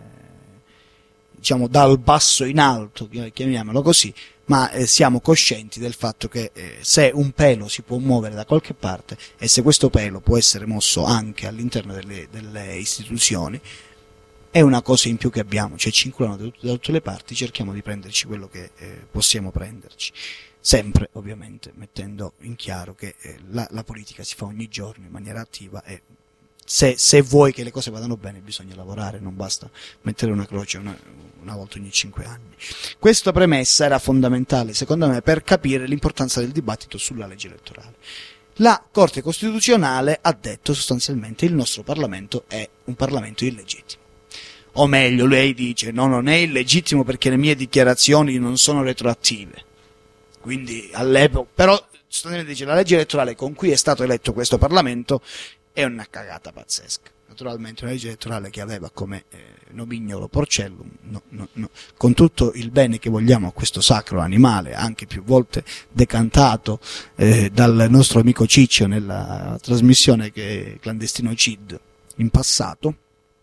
diciamo dal basso in alto, chiamiamolo così, ma eh, siamo coscienti del fatto che eh, se un pelo si può muovere da qualche parte e se questo pelo può essere mosso anche all'interno delle, delle istituzioni, è una cosa in più che abbiamo, cioè circolano da, da tutte le parti, cerchiamo di prenderci quello che eh, possiamo prenderci, sempre ovviamente mettendo in chiaro che eh, la, la politica si fa ogni giorno in maniera attiva e se, se vuoi che le cose vadano bene bisogna lavorare, non basta mettere una croce una, una volta ogni cinque anni. Questa premessa era fondamentale secondo me per capire l'importanza del dibattito sulla legge elettorale. La Corte Costituzionale ha detto sostanzialmente il nostro Parlamento è un Parlamento illegittimo. O meglio, lei dice, no, non è illegittimo perché le mie dichiarazioni non sono retroattive. Quindi all'epoca, però sostanzialmente dice la legge elettorale con cui è stato eletto questo Parlamento è una cagata pazzesca. Naturalmente una legge elettorale che aveva come eh, nomignolo Porcellum, no, no, no, con tutto il bene che vogliamo a questo sacro animale, anche più volte decantato eh, dal nostro amico Ciccio nella trasmissione che Clandestino Cid in passato.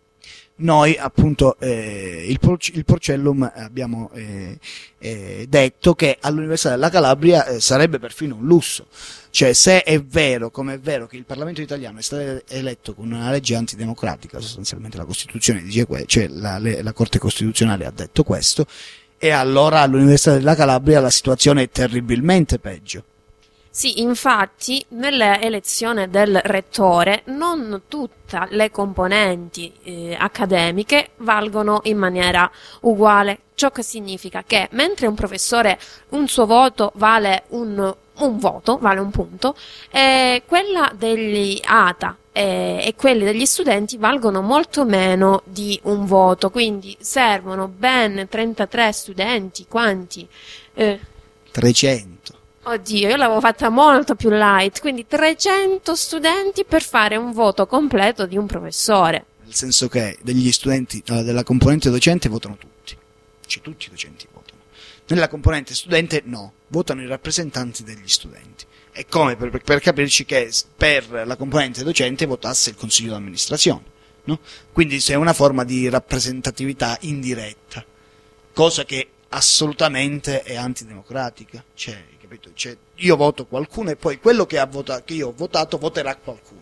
Noi appunto eh, il, por- il Porcellum abbiamo eh, eh, detto che all'Università della Calabria eh, sarebbe perfino un lusso, cioè se è vero, come è vero che il Parlamento italiano è stato eletto con una legge antidemocratica, sostanzialmente la Costituzione dice questo, cioè la, le, la Corte Costituzionale ha detto questo, e allora all'Università della Calabria la situazione è terribilmente peggio. Sì, infatti nell'elezione del rettore non tutte le componenti eh, accademiche valgono in maniera uguale, ciò che significa che mentre un professore un suo voto vale un, un voto, vale un punto, eh, quella degli A T A e, e quelli degli studenti valgono molto meno di un voto, quindi servono ben trentatré studenti, quanti? Eh, trecento. Oddio, io l'avevo fatta molto più light, quindi trecento studenti per fare un voto completo di un professore. Nel senso che degli studenti uh, della componente docente votano tutti, cioè tutti i docenti votano. Nella componente studente no, votano i rappresentanti degli studenti. È come per, per capirci che per la componente docente votasse il consiglio di amministrazione, no? Quindi c'è una forma di rappresentatività indiretta, cosa che assolutamente è antidemocratica, cioè, capito? Cioè, io voto qualcuno e poi quello che, ha votato, che io ho votato voterà qualcuno.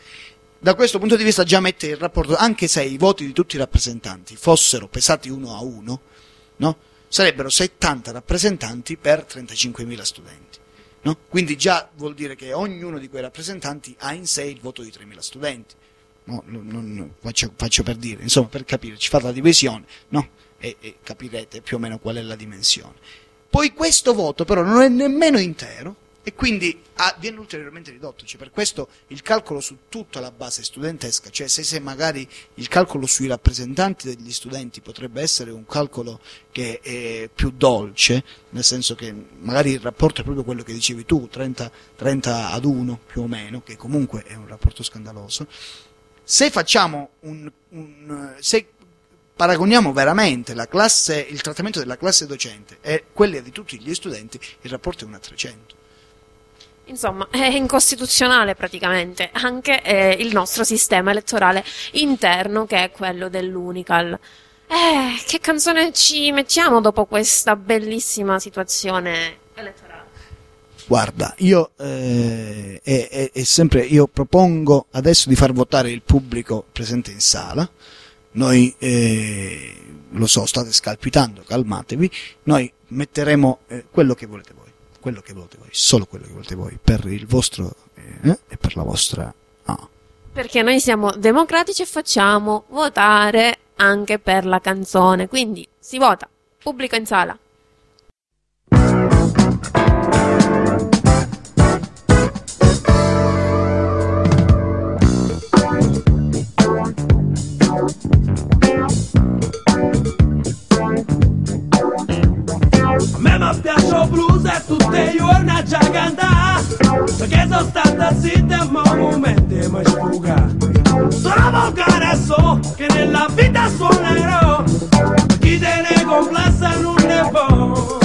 Da questo punto di vista già mette il rapporto, anche se i voti di tutti i rappresentanti fossero pesati uno a uno, no? Sarebbero settanta rappresentanti per trentacinquemila studenti, no? Quindi già vuol dire che ognuno di quei rappresentanti ha in sé il voto di tremila studenti. No, non, non, faccio, faccio per dire, insomma, per capirci, fate la divisione, no? E, e capirete più o meno qual è la dimensione. Poi questo voto però non è nemmeno intero e quindi ah, viene ulteriormente ridotto, cioè per questo il calcolo su tutta la base studentesca, cioè se, se magari il calcolo sui rappresentanti degli studenti potrebbe essere un calcolo che è più dolce, nel senso che magari il rapporto è proprio quello che dicevi tu, trenta, trenta ad uno più o meno, che comunque è un rapporto scandaloso. Se facciamo un, un se paragoniamo veramente la classe, il trattamento della classe docente e quelli di tutti gli studenti, il rapporto è uno a trecento. Insomma, è incostituzionale praticamente anche eh, il nostro sistema elettorale interno, che è quello dell'Unical. Eh, che canzone ci mettiamo dopo questa bellissima situazione elettorale? Guarda, io eh, è, è, è sempre io propongo adesso di far votare il pubblico presente in sala. Noi, eh, lo so, state scalpitando, calmatevi, noi metteremo eh, quello che volete voi, quello che volete voi, solo quello che volete voi, per il vostro eh, e per la vostra ah. Perché noi siamo democratici e facciamo votare anche per la canzone, quindi si vota, pubblico in sala. perché sono stata zitta ma un momento mi spuga. Sono volgare so che nella vita suonerò, chi te ne complessa non ne può.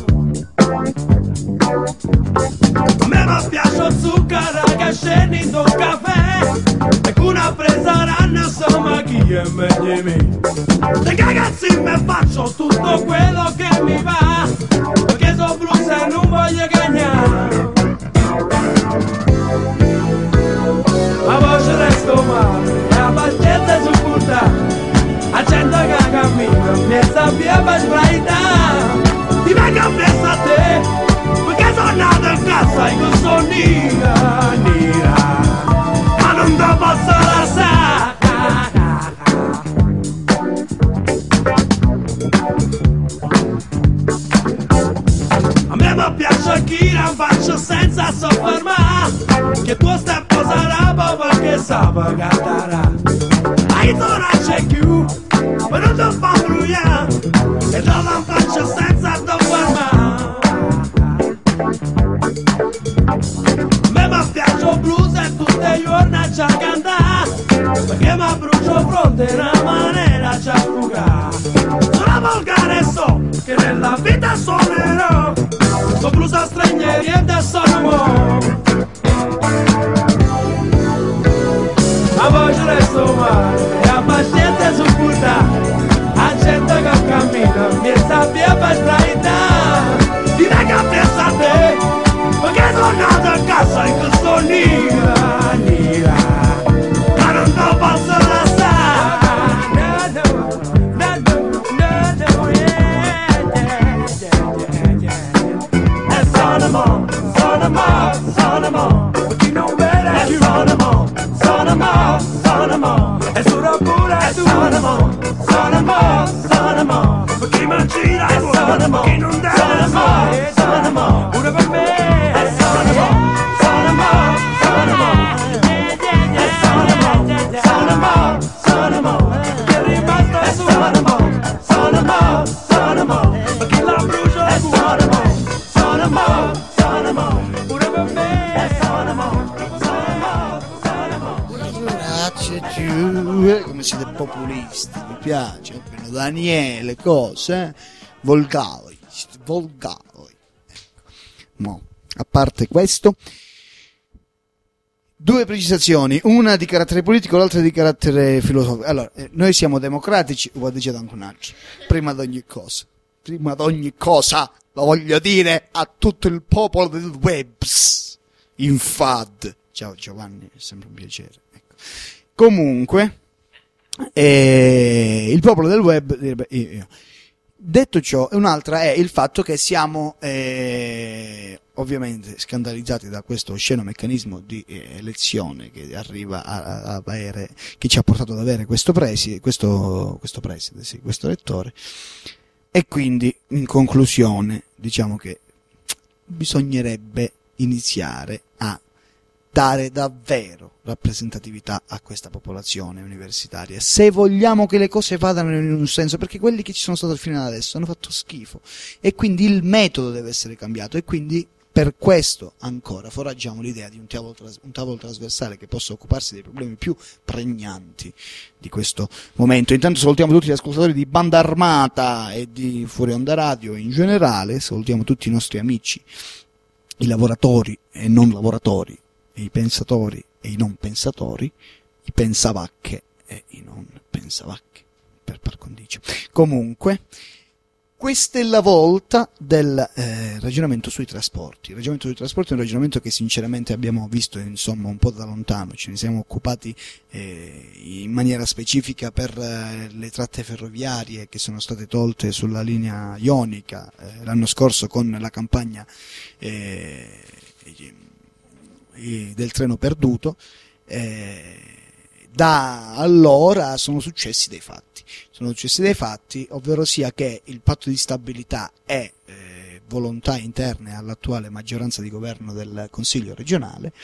A me mi piace zucchero che scendi do caffè e con una presa ranna insomma chi è meglio di me. Se cagazzi me faccio tutto quello che mi va, perché sono blues e non voglio cagnare. Ma voce resto male e la pazienza è supportata, a cento che cammina mi sappia per sbraitare. Ti vengo presso a te perché sono nato in casa e non sono nera, nera, ma non te posso lasciare. A me mi piace chi la faccio senza soffermare, che tu stai posando perché sa pagare. Ma io non c'è più, ma non ti fa bruciare, e non la faccio senza soffermare. A me mi piace il blues e tutte i giorni c'è a cantare, perché mi brucio fronte in una maniera c'è a fugare. Sono volgare so che nella vita suonerò, sono blues a stranieri e da sono mo. La voce resto male e la pazienza è supportata, a gente che cammina mi sappia per sbraitare. Ti vengo presso a te perché sono nato a casa in questo nera, nera, ma non te posso lasciare. E sono mo, sono mo, sono mo, perché non vede più. Sono mo, sono mo, sono mo, e sono pure tu. Sono mo, sono mo, sono mo, perché mi gira tu. Sono mo, perché non deve. Sono mo, sono mo, pure per me. Sono mo, sono mo, sono mo, e sono mo, sono mo, sono mo, che è rimasto su. Sono mo, sono mo, sono mo, perché la brucio e sono mo, sono mo, sono mo, pure per me. Sono mo, sono mo, sono mo. Come siete populisti, mi piace. Appena Daniele, cose, volgari, siete volgari. Ecco. Mo, a parte questo, due precisazioni, una di carattere politico, l'altra di carattere filosofico. Allora, eh, noi siamo democratici, lo dice anche un altro, prima di ogni cosa, prima di ogni cosa, lo voglio dire a tutto il popolo del webs, in F A D. Ciao Giovanni, è sempre un piacere. Ecco. Comunque, eh, il popolo del web, io, io. Detto ciò, un'altra è il fatto che siamo eh, ovviamente scandalizzati da questo osceno meccanismo di eh, elezione che arriva a, a avere, che ci ha portato ad avere questo preside, questo, questo preside, sì, questo elettore, e quindi in conclusione diciamo che bisognerebbe iniziare a dare davvero rappresentatività a questa popolazione universitaria, se vogliamo che le cose vadano in un senso, perché quelli che ci sono stati fino ad adesso hanno fatto schifo, e quindi il metodo deve essere cambiato, e quindi per questo ancora foraggiamo l'idea di un tavolo, tras- un tavolo trasversale che possa occuparsi dei problemi più pregnanti di questo momento. Intanto salutiamo tutti gli ascoltatori di Banda Armata e di Fuori Onda Radio in generale, salutiamo tutti i nostri amici, i lavoratori e non lavoratori, i pensatori e i non pensatori, i pensavacche e i non pensavacche, per par condicio. Comunque, questa è la volta del eh, ragionamento sui trasporti. Il ragionamento sui trasporti è un ragionamento che sinceramente abbiamo visto insomma un po' da lontano, ce ne siamo occupati eh, in maniera specifica per eh, le tratte ferroviarie che sono state tolte sulla linea ionica eh, l'anno scorso con la campagna eh, del treno perduto. Eh, da allora sono successi dei fatti, sono successi dei fatti, ovvero sia che il patto di stabilità e eh, volontà interne all'attuale maggioranza di governo del Consiglio regionale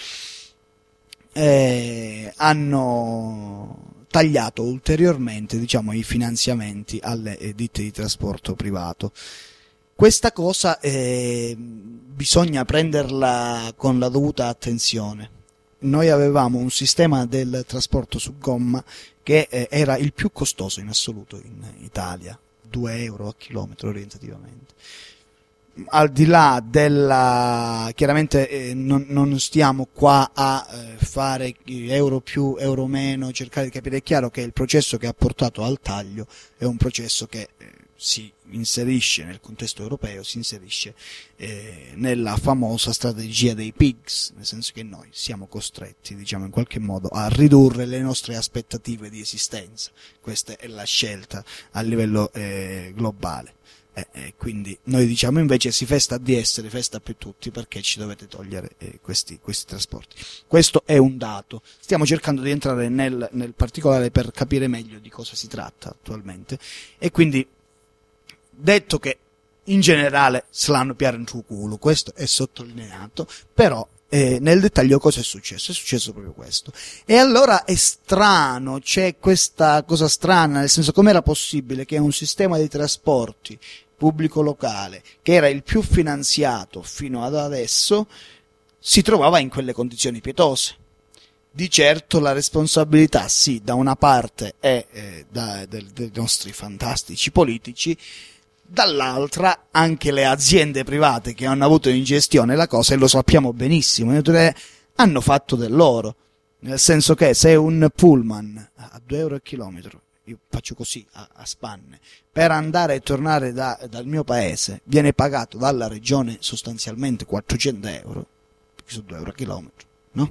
eh, hanno tagliato ulteriormente, diciamo, i finanziamenti alle ditte di trasporto privato. questa cosa eh, bisogna prenderla con la dovuta attenzione. Noi avevamo un sistema del trasporto su gomma che eh, era il più costoso in assoluto in Italia, due euro a chilometro orientativamente. Al di là della, chiaramente eh, non, non stiamo qua a eh, fare euro più, euro meno, cercare di capire. È chiaro che il processo che ha portato al taglio è un processo che eh, si inserisce nel contesto europeo, si inserisce eh, nella famosa strategia dei pigs, nel senso che noi siamo costretti, diciamo in qualche modo, a ridurre le nostre aspettative di esistenza. Questa è la scelta a livello eh, globale. Eh, eh, quindi noi diciamo invece si festa di essere festa per tutti, perché ci dovete togliere eh, questi, questi trasporti. Questo è un dato. Stiamo cercando di entrare nel, nel particolare per capire meglio di cosa si tratta attualmente, e quindi, detto che in generale se l'hanno piare in tuo culo, questo è sottolineato, però eh, nel dettaglio cosa è successo? È successo proprio questo. E allora è strano, c'è questa cosa strana, nel senso, com'era possibile che un sistema di trasporti pubblico locale, che era il più finanziato fino ad adesso, si trovava in quelle condizioni pietose. Di certo la responsabilità, sì, da una parte è eh, da, del, dei nostri fantastici politici, dall'altra anche le aziende private che hanno avuto in gestione la cosa, e lo sappiamo benissimo, hanno fatto del loro, nel senso che se un pullman a due euro al chilometro, io faccio così a, a spanne, per andare e tornare da, dal mio paese viene pagato dalla regione sostanzialmente quattrocento euro, su due euro al chilometro, no?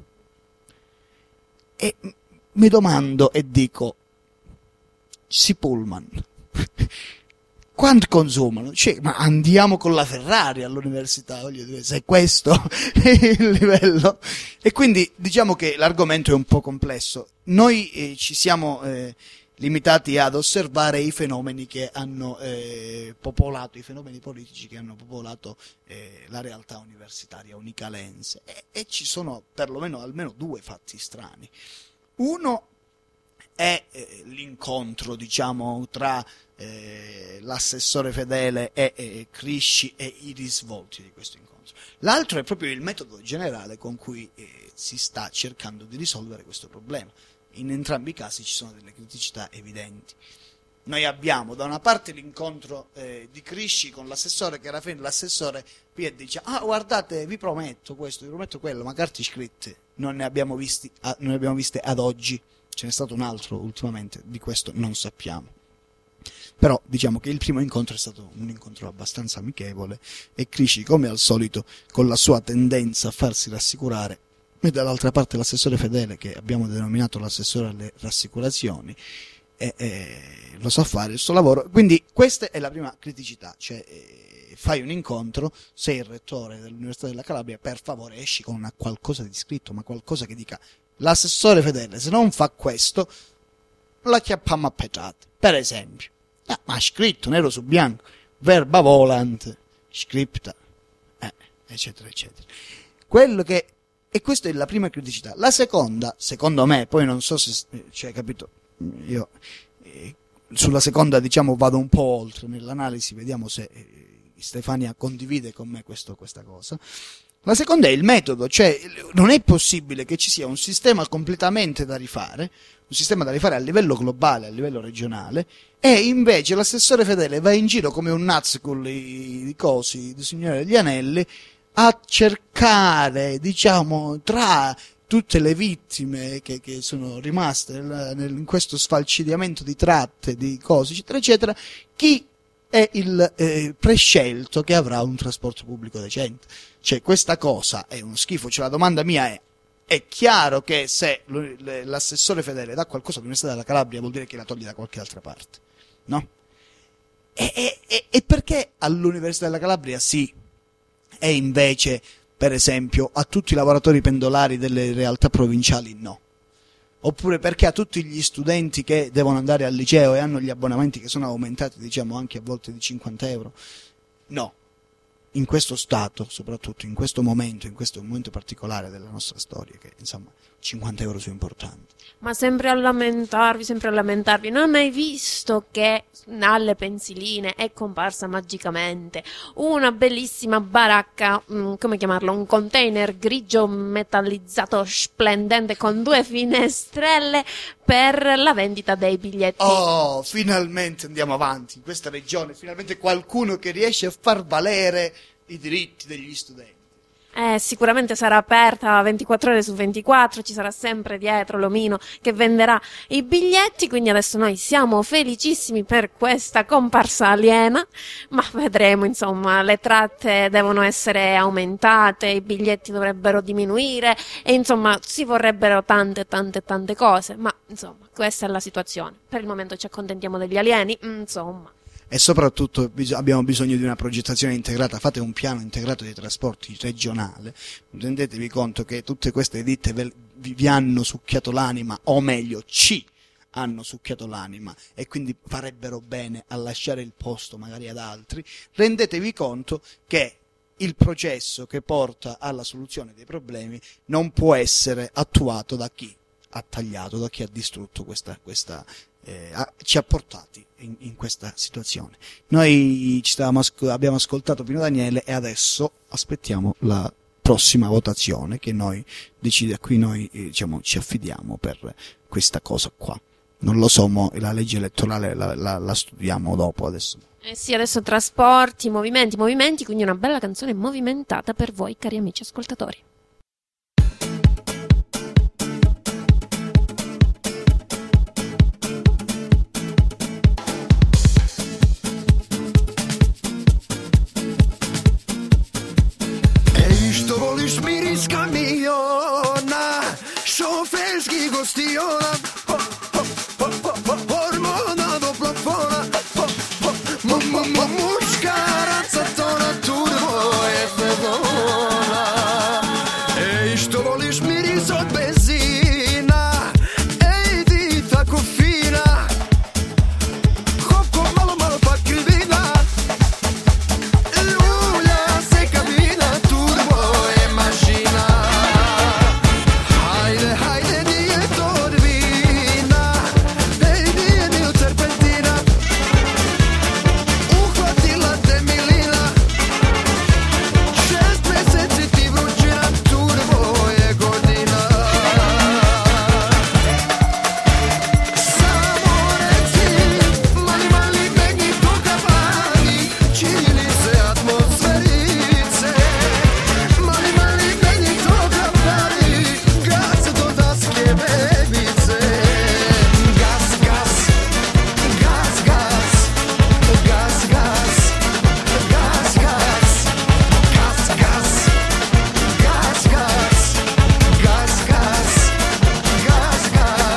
E mi domando e dico, si pullman quanto consumano? Cioè, ma andiamo con la Ferrari all'università, voglio dire, se questo è il livello. E quindi diciamo che l'argomento è un po' complesso. Noi eh, ci siamo eh, limitati ad osservare i fenomeni che hanno eh, popolato, i fenomeni politici che hanno popolato eh, la realtà universitaria unicalense, e, e ci sono perlomeno almeno due fatti strani. Uno è eh, l'incontro, diciamo, tra eh, l'assessore Fedele e eh, Crisci e i risvolti di questo incontro. L'altro è proprio il metodo generale con cui eh, si sta cercando di risolvere questo problema. In entrambi i casi ci sono delle criticità evidenti. Noi abbiamo da una parte l'incontro eh, di Crisci con l'assessore, che alla fine l'assessore qui dice: ah, guardate, vi prometto questo, vi prometto quello, ma carte scritte non ne abbiamo visti, a, non ne abbiamo viste ad oggi. Ce n'è stato un altro ultimamente, di questo non sappiamo. Però diciamo che il primo incontro è stato un incontro abbastanza amichevole, e Crisci, come al solito, con la sua tendenza a farsi rassicurare, e dall'altra parte l'assessore Fedele, che abbiamo denominato l'assessore alle rassicurazioni, e, e, lo sa fare il suo lavoro. Quindi questa è la prima criticità, cioè eh, fai un incontro, sei il rettore dell'Università della Calabria, per favore esci con una qualcosa di scritto, ma qualcosa che dica: l'assessore Fedele, se non fa questo, la chiappiamo a petate, per esempio. Ah, ma scritto nero su bianco, verba volant, scripta, eh, eccetera, eccetera. Quello che, e questa è la prima criticità. La seconda, secondo me, poi non so se, cioè, capito, io eh, sulla seconda, diciamo, vado un po' oltre nell'analisi, vediamo se eh, Stefania condivide con me questo, questa cosa. La seconda è il metodo, cioè non è possibile che ci sia un sistema completamente da rifare, un sistema da rifare a livello globale, a livello regionale, e invece l'assessore Fedele va in giro come un Nazgul di, di cosi, di Signore degli Anelli, a cercare, diciamo, tra tutte le vittime che, che sono rimaste nel, nel, in questo sfalcidiamento di tratte, di cose, eccetera, eccetera, chi è il eh, prescelto che avrà un trasporto pubblico decente. Cioè, questa cosa è uno schifo. Cioè, la domanda mia è: è chiaro che se l'assessore Fedele dà qualcosa all'Università della Calabria, vuol dire che la toglie da qualche altra parte, no? E, e, e perché all'Università della Calabria sì, e invece, per esempio, a tutti i lavoratori pendolari delle realtà provinciali no? Oppure perché a tutti gli studenti che devono andare al liceo e hanno gli abbonamenti che sono aumentati, diciamo, anche a volte di cinquanta euro, no? in questo stato, soprattutto in questo momento, in questo momento particolare della nostra storia, che insomma cinquanta euro sono importanti. Ma sempre a lamentarvi, sempre a lamentarvi. Non hai visto che alle pensiline è comparsa magicamente una bellissima baracca, mh, come chiamarlo, un container grigio metallizzato splendente con due finestrelle per la vendita dei biglietti. Oh, finalmente andiamo avanti in questa regione, finalmente qualcuno che riesce a far valere i diritti degli studenti. Eh, sicuramente sarà aperta ventiquattro ore su ventiquattro, ci sarà sempre dietro l'omino che venderà i biglietti, quindi adesso noi siamo felicissimi per questa comparsa aliena, ma vedremo, insomma, le tratte devono essere aumentate, i biglietti dovrebbero diminuire e insomma si vorrebbero tante tante tante cose, ma insomma questa è la situazione. Per il momento ci accontentiamo degli alieni, insomma. E soprattutto bis- abbiamo bisogno di una progettazione integrata, fate un piano integrato dei trasporti regionale, rendetevi conto che tutte queste ditte ve- vi, vi hanno succhiato l'anima, o meglio ci hanno succhiato l'anima e quindi farebbero bene a lasciare il posto magari ad altri. Rendetevi conto che il processo che porta alla soluzione dei problemi non può essere attuato da chi ha tagliato, da chi ha distrutto questa, questa eh, ha, ci ha portati in, in questa situazione. Noi ci stavamo asco- abbiamo ascoltato Pino Daniele e adesso aspettiamo la prossima votazione che noi decide, a cui noi eh, diciamo ci affidiamo per questa cosa qua. Non lo so, mo, la legge elettorale la, la, la studiamo dopo adesso. Eh sì, adesso trasporti, movimenti, movimenti, quindi una bella canzone movimentata per voi, cari amici ascoltatori. Miris kamiona, šoferski gostiona, ho, ho, ho, ho, ho, hormona do plafona, ho, ho, mo, mo, mo, muškaraca tona, turbo je fedona. Ej, što voliš miris od benzina, ej, di tako fina, hopko, malo, malo pa krivina, ljulja se kabina, turbo je mašina. Hajde, hajde, nije to odvina, ej, nije ni od serpentina, uhvatila te milina, šest meseci ti vrućina, turbo je godina. Samo reci, mali, mali, megni to kavani, činjenice, atmosferice, mali, mali, megni to kavani, gas do daske bebice. Gas, gas, gas, gas, gas, gas, gas, gas, gas, gas, gas, gas, gas, gas, gas, gas.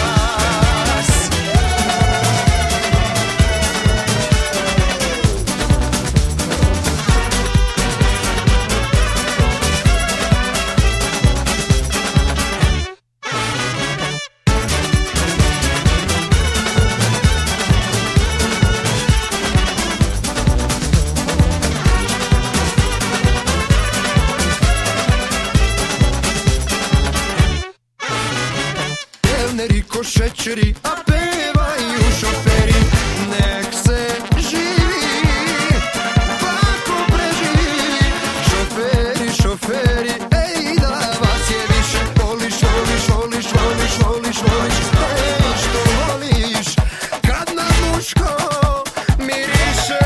Enrico šećeri, a pevaju šoferi, nek se živi, tako preživi. Šoferi, šoferi, ej, da vas je više, voliš, voliš, voliš, voliš, voliš, voliš, ej, što voliš, kad na muško miriše.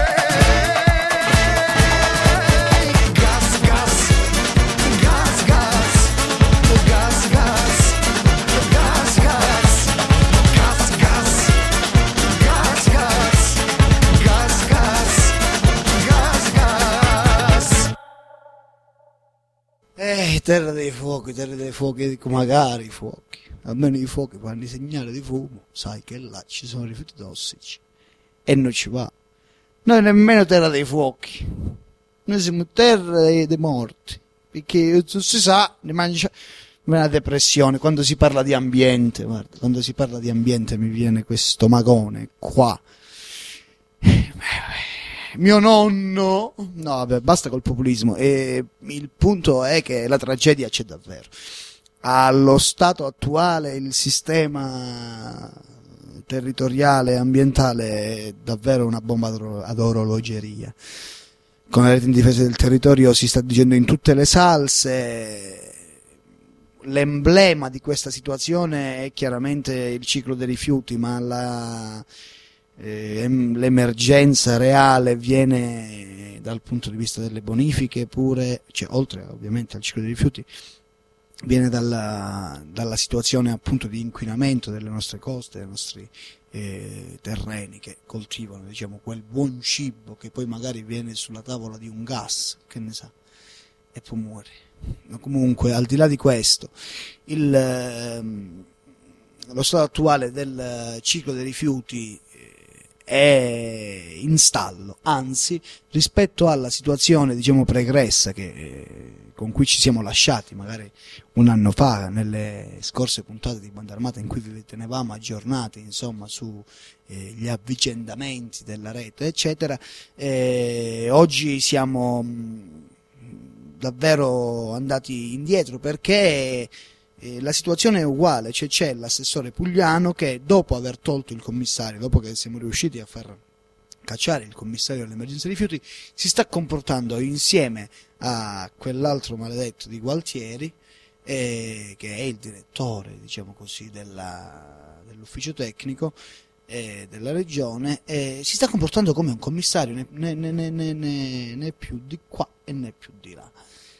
Gas, gas, gas, gas, gas, gas, gas, gas, gas, gas, gas, gas, gas, gas, gas. Eh, terra dei fuochi, terra dei fuochi, dico magari i fuochi, almeno i fuochi fanno i segnali di fumo, sai che là ci sono rifiuti tossici e non ci va. Noi nemmeno terra dei fuochi, noi siamo terra dei, dei morti, perché si sa, ne mangia una depressione quando si parla di ambiente, guarda, quando si parla di ambiente mi viene questo magone qua. mio nonno, no vabbè, basta col populismo. E il punto è che la tragedia c'è davvero. Allo stato attuale il sistema territoriale e ambientale è davvero una bomba ad orologeria. Con la rete in difesa del territorio si sta dicendo in tutte le salse. L'emblema di questa situazione è chiaramente il ciclo dei rifiuti, ma la, eh, l'emergenza reale viene dal punto di vista delle bonifiche pure, cioè oltre ovviamente al ciclo dei rifiuti, viene dalla, dalla situazione appunto di inquinamento delle nostre coste, dei nostri eh, terreni che coltivano, diciamo, quel buon cibo che poi magari viene sulla tavola di un gas, che ne sa, e poi muore. Ma comunque, al di là di questo, il, ehm, lo stato attuale del ciclo dei rifiuti è in stallo, anzi, rispetto alla situazione, diciamo, pregressa che, eh, con cui ci siamo lasciati magari un anno fa, nelle scorse puntate di Banda Armata in cui vi tenevamo aggiornati, insomma, su eh, gli avvicendamenti della rete, eccetera, eh, oggi siamo mh, davvero andati indietro, perché eh, la situazione è uguale, cioè c'è l'assessore Pugliano che, dopo aver tolto il commissario, dopo che siamo riusciti a far cacciare il commissario all'emergenza rifiuti, si sta comportando insieme a quell'altro maledetto di Gualtieri, eh, che è il direttore, diciamo così, della, dell'ufficio tecnico eh, della regione, eh, si sta comportando come un commissario, né, né, né, né, né, né più di qua e né più di là.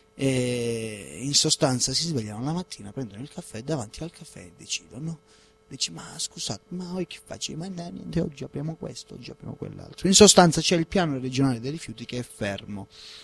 E in sostanza si svegliano la mattina, prendono il caffè, davanti al caffè decidono. Dici, ma scusate, ma oi che faccio? Ma niente, oggi abbiamo questo, oggi abbiamo quell'altro. In sostanza c'è il piano regionale dei rifiuti che è fermo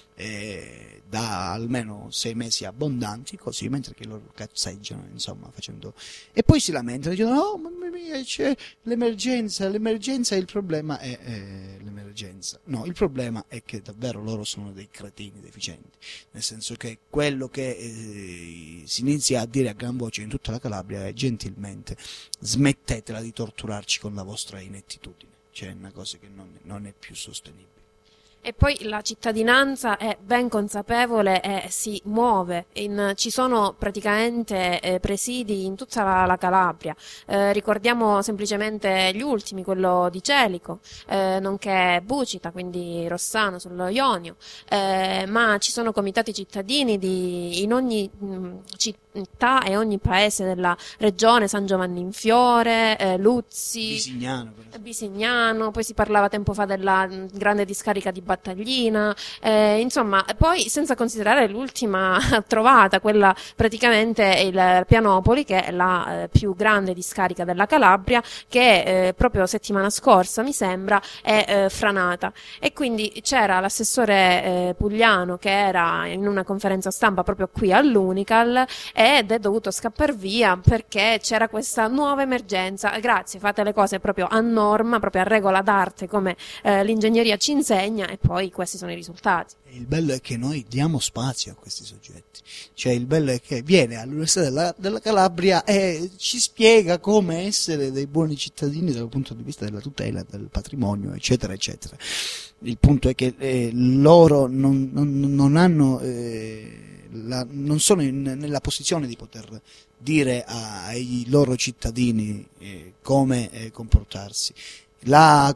eh, da almeno sei mesi abbondanti, così, mentre che loro cazzeggiano, insomma, facendo... E poi si lamentano, dicono, oh mamma mia, c'è l'emergenza, l'emergenza e il problema è eh, l'emergenza. No, il problema è che davvero loro sono dei cretini deficienti, nel senso che quello che eh, si inizia a dire a gran voce in tutta la Calabria è gentilmente: smettetela di torturarci con la vostra inettitudine, cioè è una cosa che non, non è più sostenibile. E poi la cittadinanza è ben consapevole e si muove, in, ci sono praticamente eh, presidi in tutta la, la Calabria, eh, ricordiamo semplicemente gli ultimi, quello di Celico, eh, nonché Bucita, quindi Rossano sullo Ionio, eh, ma ci sono comitati cittadini di, in ogni mh, città e ogni paese della regione, San Giovanni in Fiore, eh, Luzzi, Bisignano, Bisignano, poi si parlava tempo fa della grande discarica di Battaglina, eh, insomma, poi senza considerare l'ultima trovata, quella praticamente il Pianopoli, che è la eh, più grande discarica della Calabria, che eh, proprio settimana scorsa, mi sembra, è eh, franata. E quindi c'era l'assessore eh, Pugliano che era in una conferenza stampa proprio qui all'Unical ed è dovuto scappare via perché c'era questa nuova emergenza. Grazie, fate le cose proprio a norma, proprio a regola d'arte, come eh, l'ingegneria ci insegna, e poi questi sono i risultati. Il bello è che noi diamo spazio a questi soggetti, cioè il bello è che viene all'Università della, della Calabria e ci spiega come essere dei buoni cittadini dal punto di vista della tutela del patrimonio, eccetera eccetera. Il punto è che eh, loro non, non, non hanno eh, la, non sono in, nella posizione di poter dire ai loro cittadini eh, come eh, comportarsi. La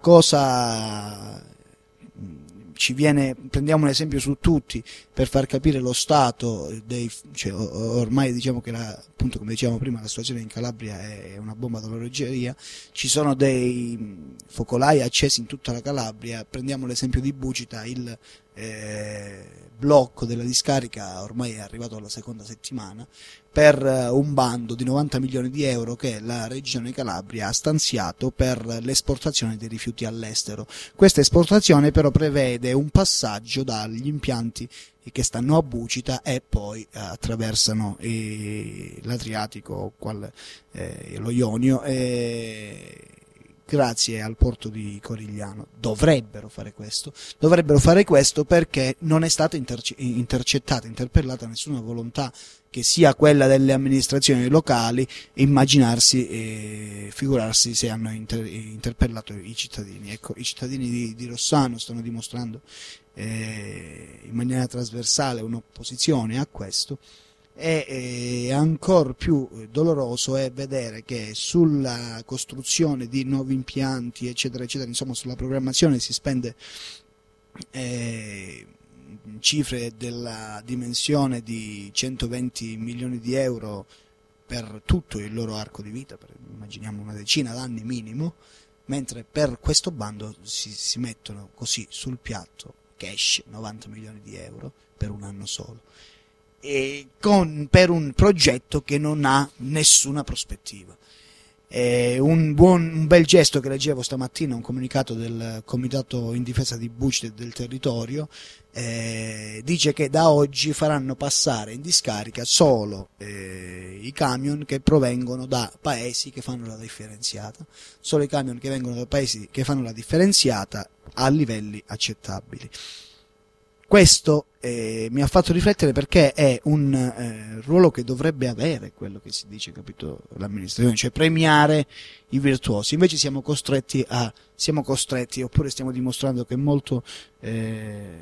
cosa ci viene, prendiamo un esempio su tutti per far capire lo stato dei, cioè, ormai diciamo che la, appunto come dicevamo prima, la situazione in Calabria è una bomba d'orologeria, ci sono dei focolai accesi in tutta la Calabria. Prendiamo l'esempio di Bucita, il eh, blocco della discarica ormai è arrivato alla seconda settimana per un bando di novanta milioni di euro che la regione Calabria ha stanziato per l'esportazione dei rifiuti all'estero. Questa esportazione però prevede un passaggio dagli impianti che stanno a Bucita e poi attraversano eh, l'Adriatico, qual, eh, lo Ionio, e grazie al porto di Corigliano. Dovrebbero fare questo, dovrebbero fare questo perché non è stata interce- intercettata, interpellata nessuna volontà che sia quella delle amministrazioni locali, immaginarsi e figurarsi se hanno inter- interpellato i cittadini. Ecco, i cittadini di, di Rossano stanno dimostrando eh, in maniera trasversale un'opposizione a questo, e eh, ancora più doloroso è vedere che sulla costruzione di nuovi impianti, eccetera, eccetera, insomma sulla programmazione si spende eh, cifre della dimensione di centoventi milioni di euro per tutto il loro arco di vita, per, immaginiamo una decina d'anni minimo, mentre per questo bando si, si mettono così sul piatto cash novanta milioni di euro per un anno solo, e con, per un progetto che non ha nessuna prospettiva. È un, buon, un bel gesto che leggevo stamattina, un comunicato del Comitato in difesa di Bucci e del territorio, eh, dice che da oggi faranno passare in discarica solo eh, i camion che provengono da paesi che fanno la differenziata, solo i camion che vengono da paesi che fanno la differenziata a livelli accettabili. Questo eh, mi ha fatto riflettere, perché è un eh, ruolo che dovrebbe avere quello che si dice, capito, l'amministrazione, cioè premiare i virtuosi. Invece siamo costretti a siamo costretti oppure stiamo dimostrando che è molto eh,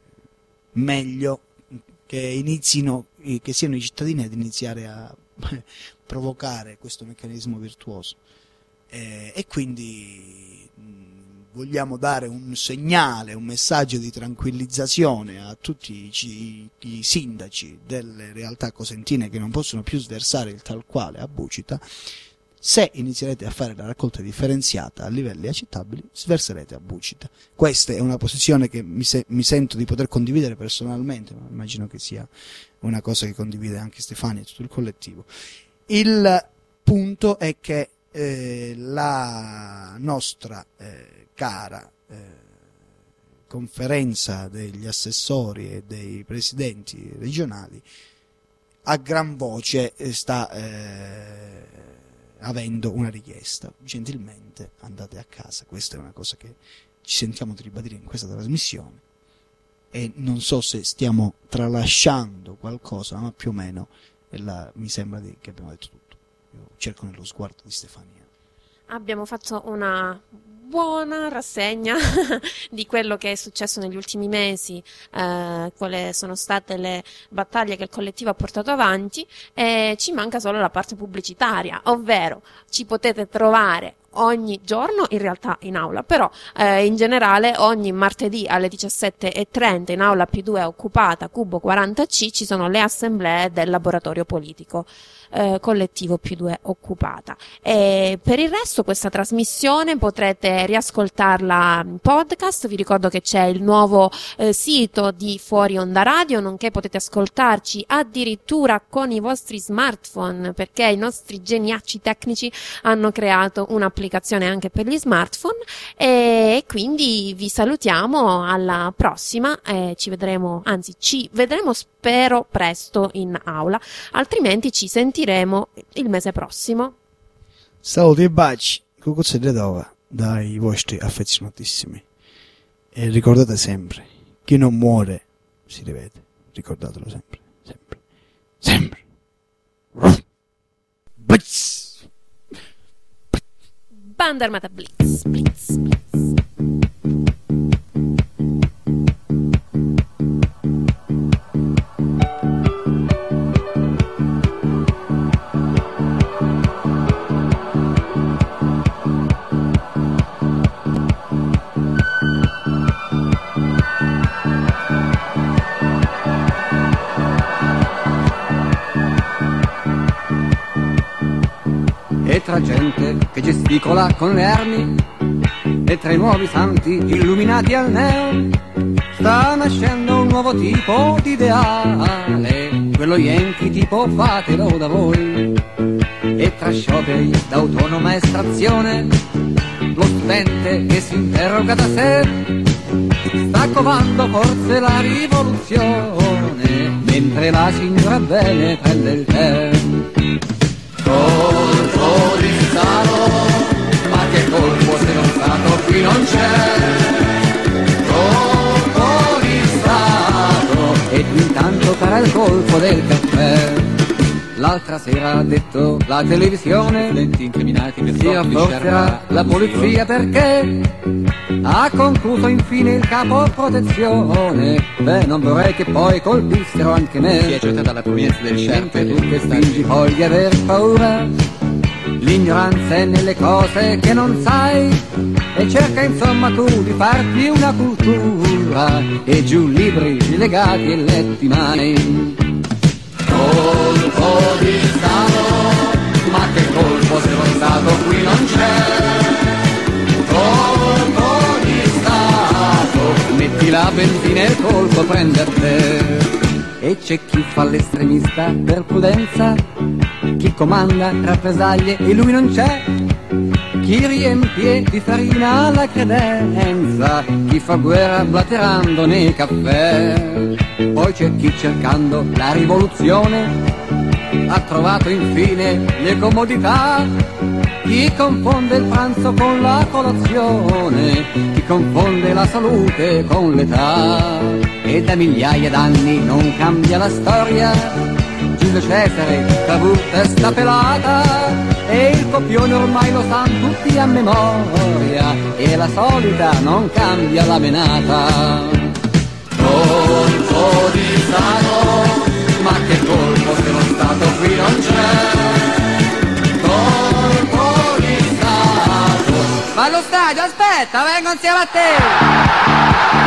meglio che inizino che siano i cittadini ad iniziare a provocare questo meccanismo virtuoso, eh, e quindi vogliamo dare un segnale, un messaggio di tranquillizzazione a tutti i, i sindaci delle realtà cosentine che non possono più sversare il tal quale a Bucita. Se inizierete a fare la raccolta differenziata a livelli accettabili, sverserete a Bucita. Questa è una posizione che mi, se, mi sento di poter condividere personalmente, ma immagino che sia una cosa che condivide anche Stefania e tutto il collettivo. Il punto è che eh, la nostra eh, cara eh, conferenza degli assessori e dei presidenti regionali a gran voce sta eh, avendo una richiesta: gentilmente andate a casa. Questa è una cosa che ci sentiamo di ribadire in questa trasmissione, e non so se stiamo tralasciando qualcosa, ma più o meno la, mi sembra di, che abbiamo detto tutto. Io cerco nello sguardo di Stefania. Abbiamo fatto una buona rassegna di quello che è successo negli ultimi mesi, eh, quali sono state le battaglie che il collettivo ha portato avanti, e ci manca solo la parte pubblicitaria, ovvero ci potete trovare ogni giorno, in realtà in aula, però eh, in generale ogni martedì alle diciassette e trenta in aula P due occupata Cubo quaranta C ci sono le assemblee del laboratorio politico eh, collettivo P due occupata. E per il resto questa trasmissione potrete riascoltarla in podcast. Vi ricordo che c'è il nuovo eh, sito di Fuori Onda Radio, nonché potete ascoltarci addirittura con i vostri smartphone, perché i nostri geniacci tecnici hanno creato un'applicazione applicazione anche per gli smartphone, e quindi vi salutiamo alla prossima, eh, ci vedremo, anzi ci vedremo spero presto in aula, altrimenti ci sentiremo il mese prossimo. Saluti e baci, cucuzze di dova dai vostri affezionatissimi, e ricordate sempre, chi non muore si rivede, ricordatelo sempre, sempre, sempre. Blitz. Bandarmata Blitz, Blitz, Blitz. E tra gente che gesticola con le armi, e tra i nuovi santi illuminati al neon, sta nascendo un nuovo tipo di ideale, quello yankee tipo fatelo da voi. E tra scioperi d'autonoma estrazione, lo studente che si interroga da sé sta covando forse la rivoluzione, mentre la signora bene prende il tè. Colpo di Stato, ma che colpo sei? L'altra sera ha detto la televisione incriminati per si rafforzerà la polizia perché ha concluso infine il capo protezione. Beh, non vorrei che poi colpissero anche me. Si è accertata la provenienza del Mentre sciarpe. tu che fingi poi di aver paura, l'ignoranza è nelle cose che non sai, e cerca insomma tu di farti una cultura, e giù libri legati e letti mai. Colpo di Stato, ma che colpo se lo Stato qui non c'è. Colpo di Stato, metti la benzina e il colpo prende a te. E c'è chi fa l'estremista per prudenza, chi comanda rappresaglie e lui non c'è, chi riempie di farina la credenza, chi fa guerra blaterando nei caffè. Poi c'è chi cercando la rivoluzione ha trovato infine le comodità, chi confonde il pranzo con la colazione, chi confonde la salute con l'età. E da migliaia d'anni non cambia la storia, Giulio Cesare, Cavour, testa pelata, e il copione ormai lo sanno tutti a memoria, e la solita non cambia la menata. Colpo di Stato, ma che colpo se lo Stato qui non c'è. Colpo di Stato. Ma allo stadio, aspetta, vengo insieme a te.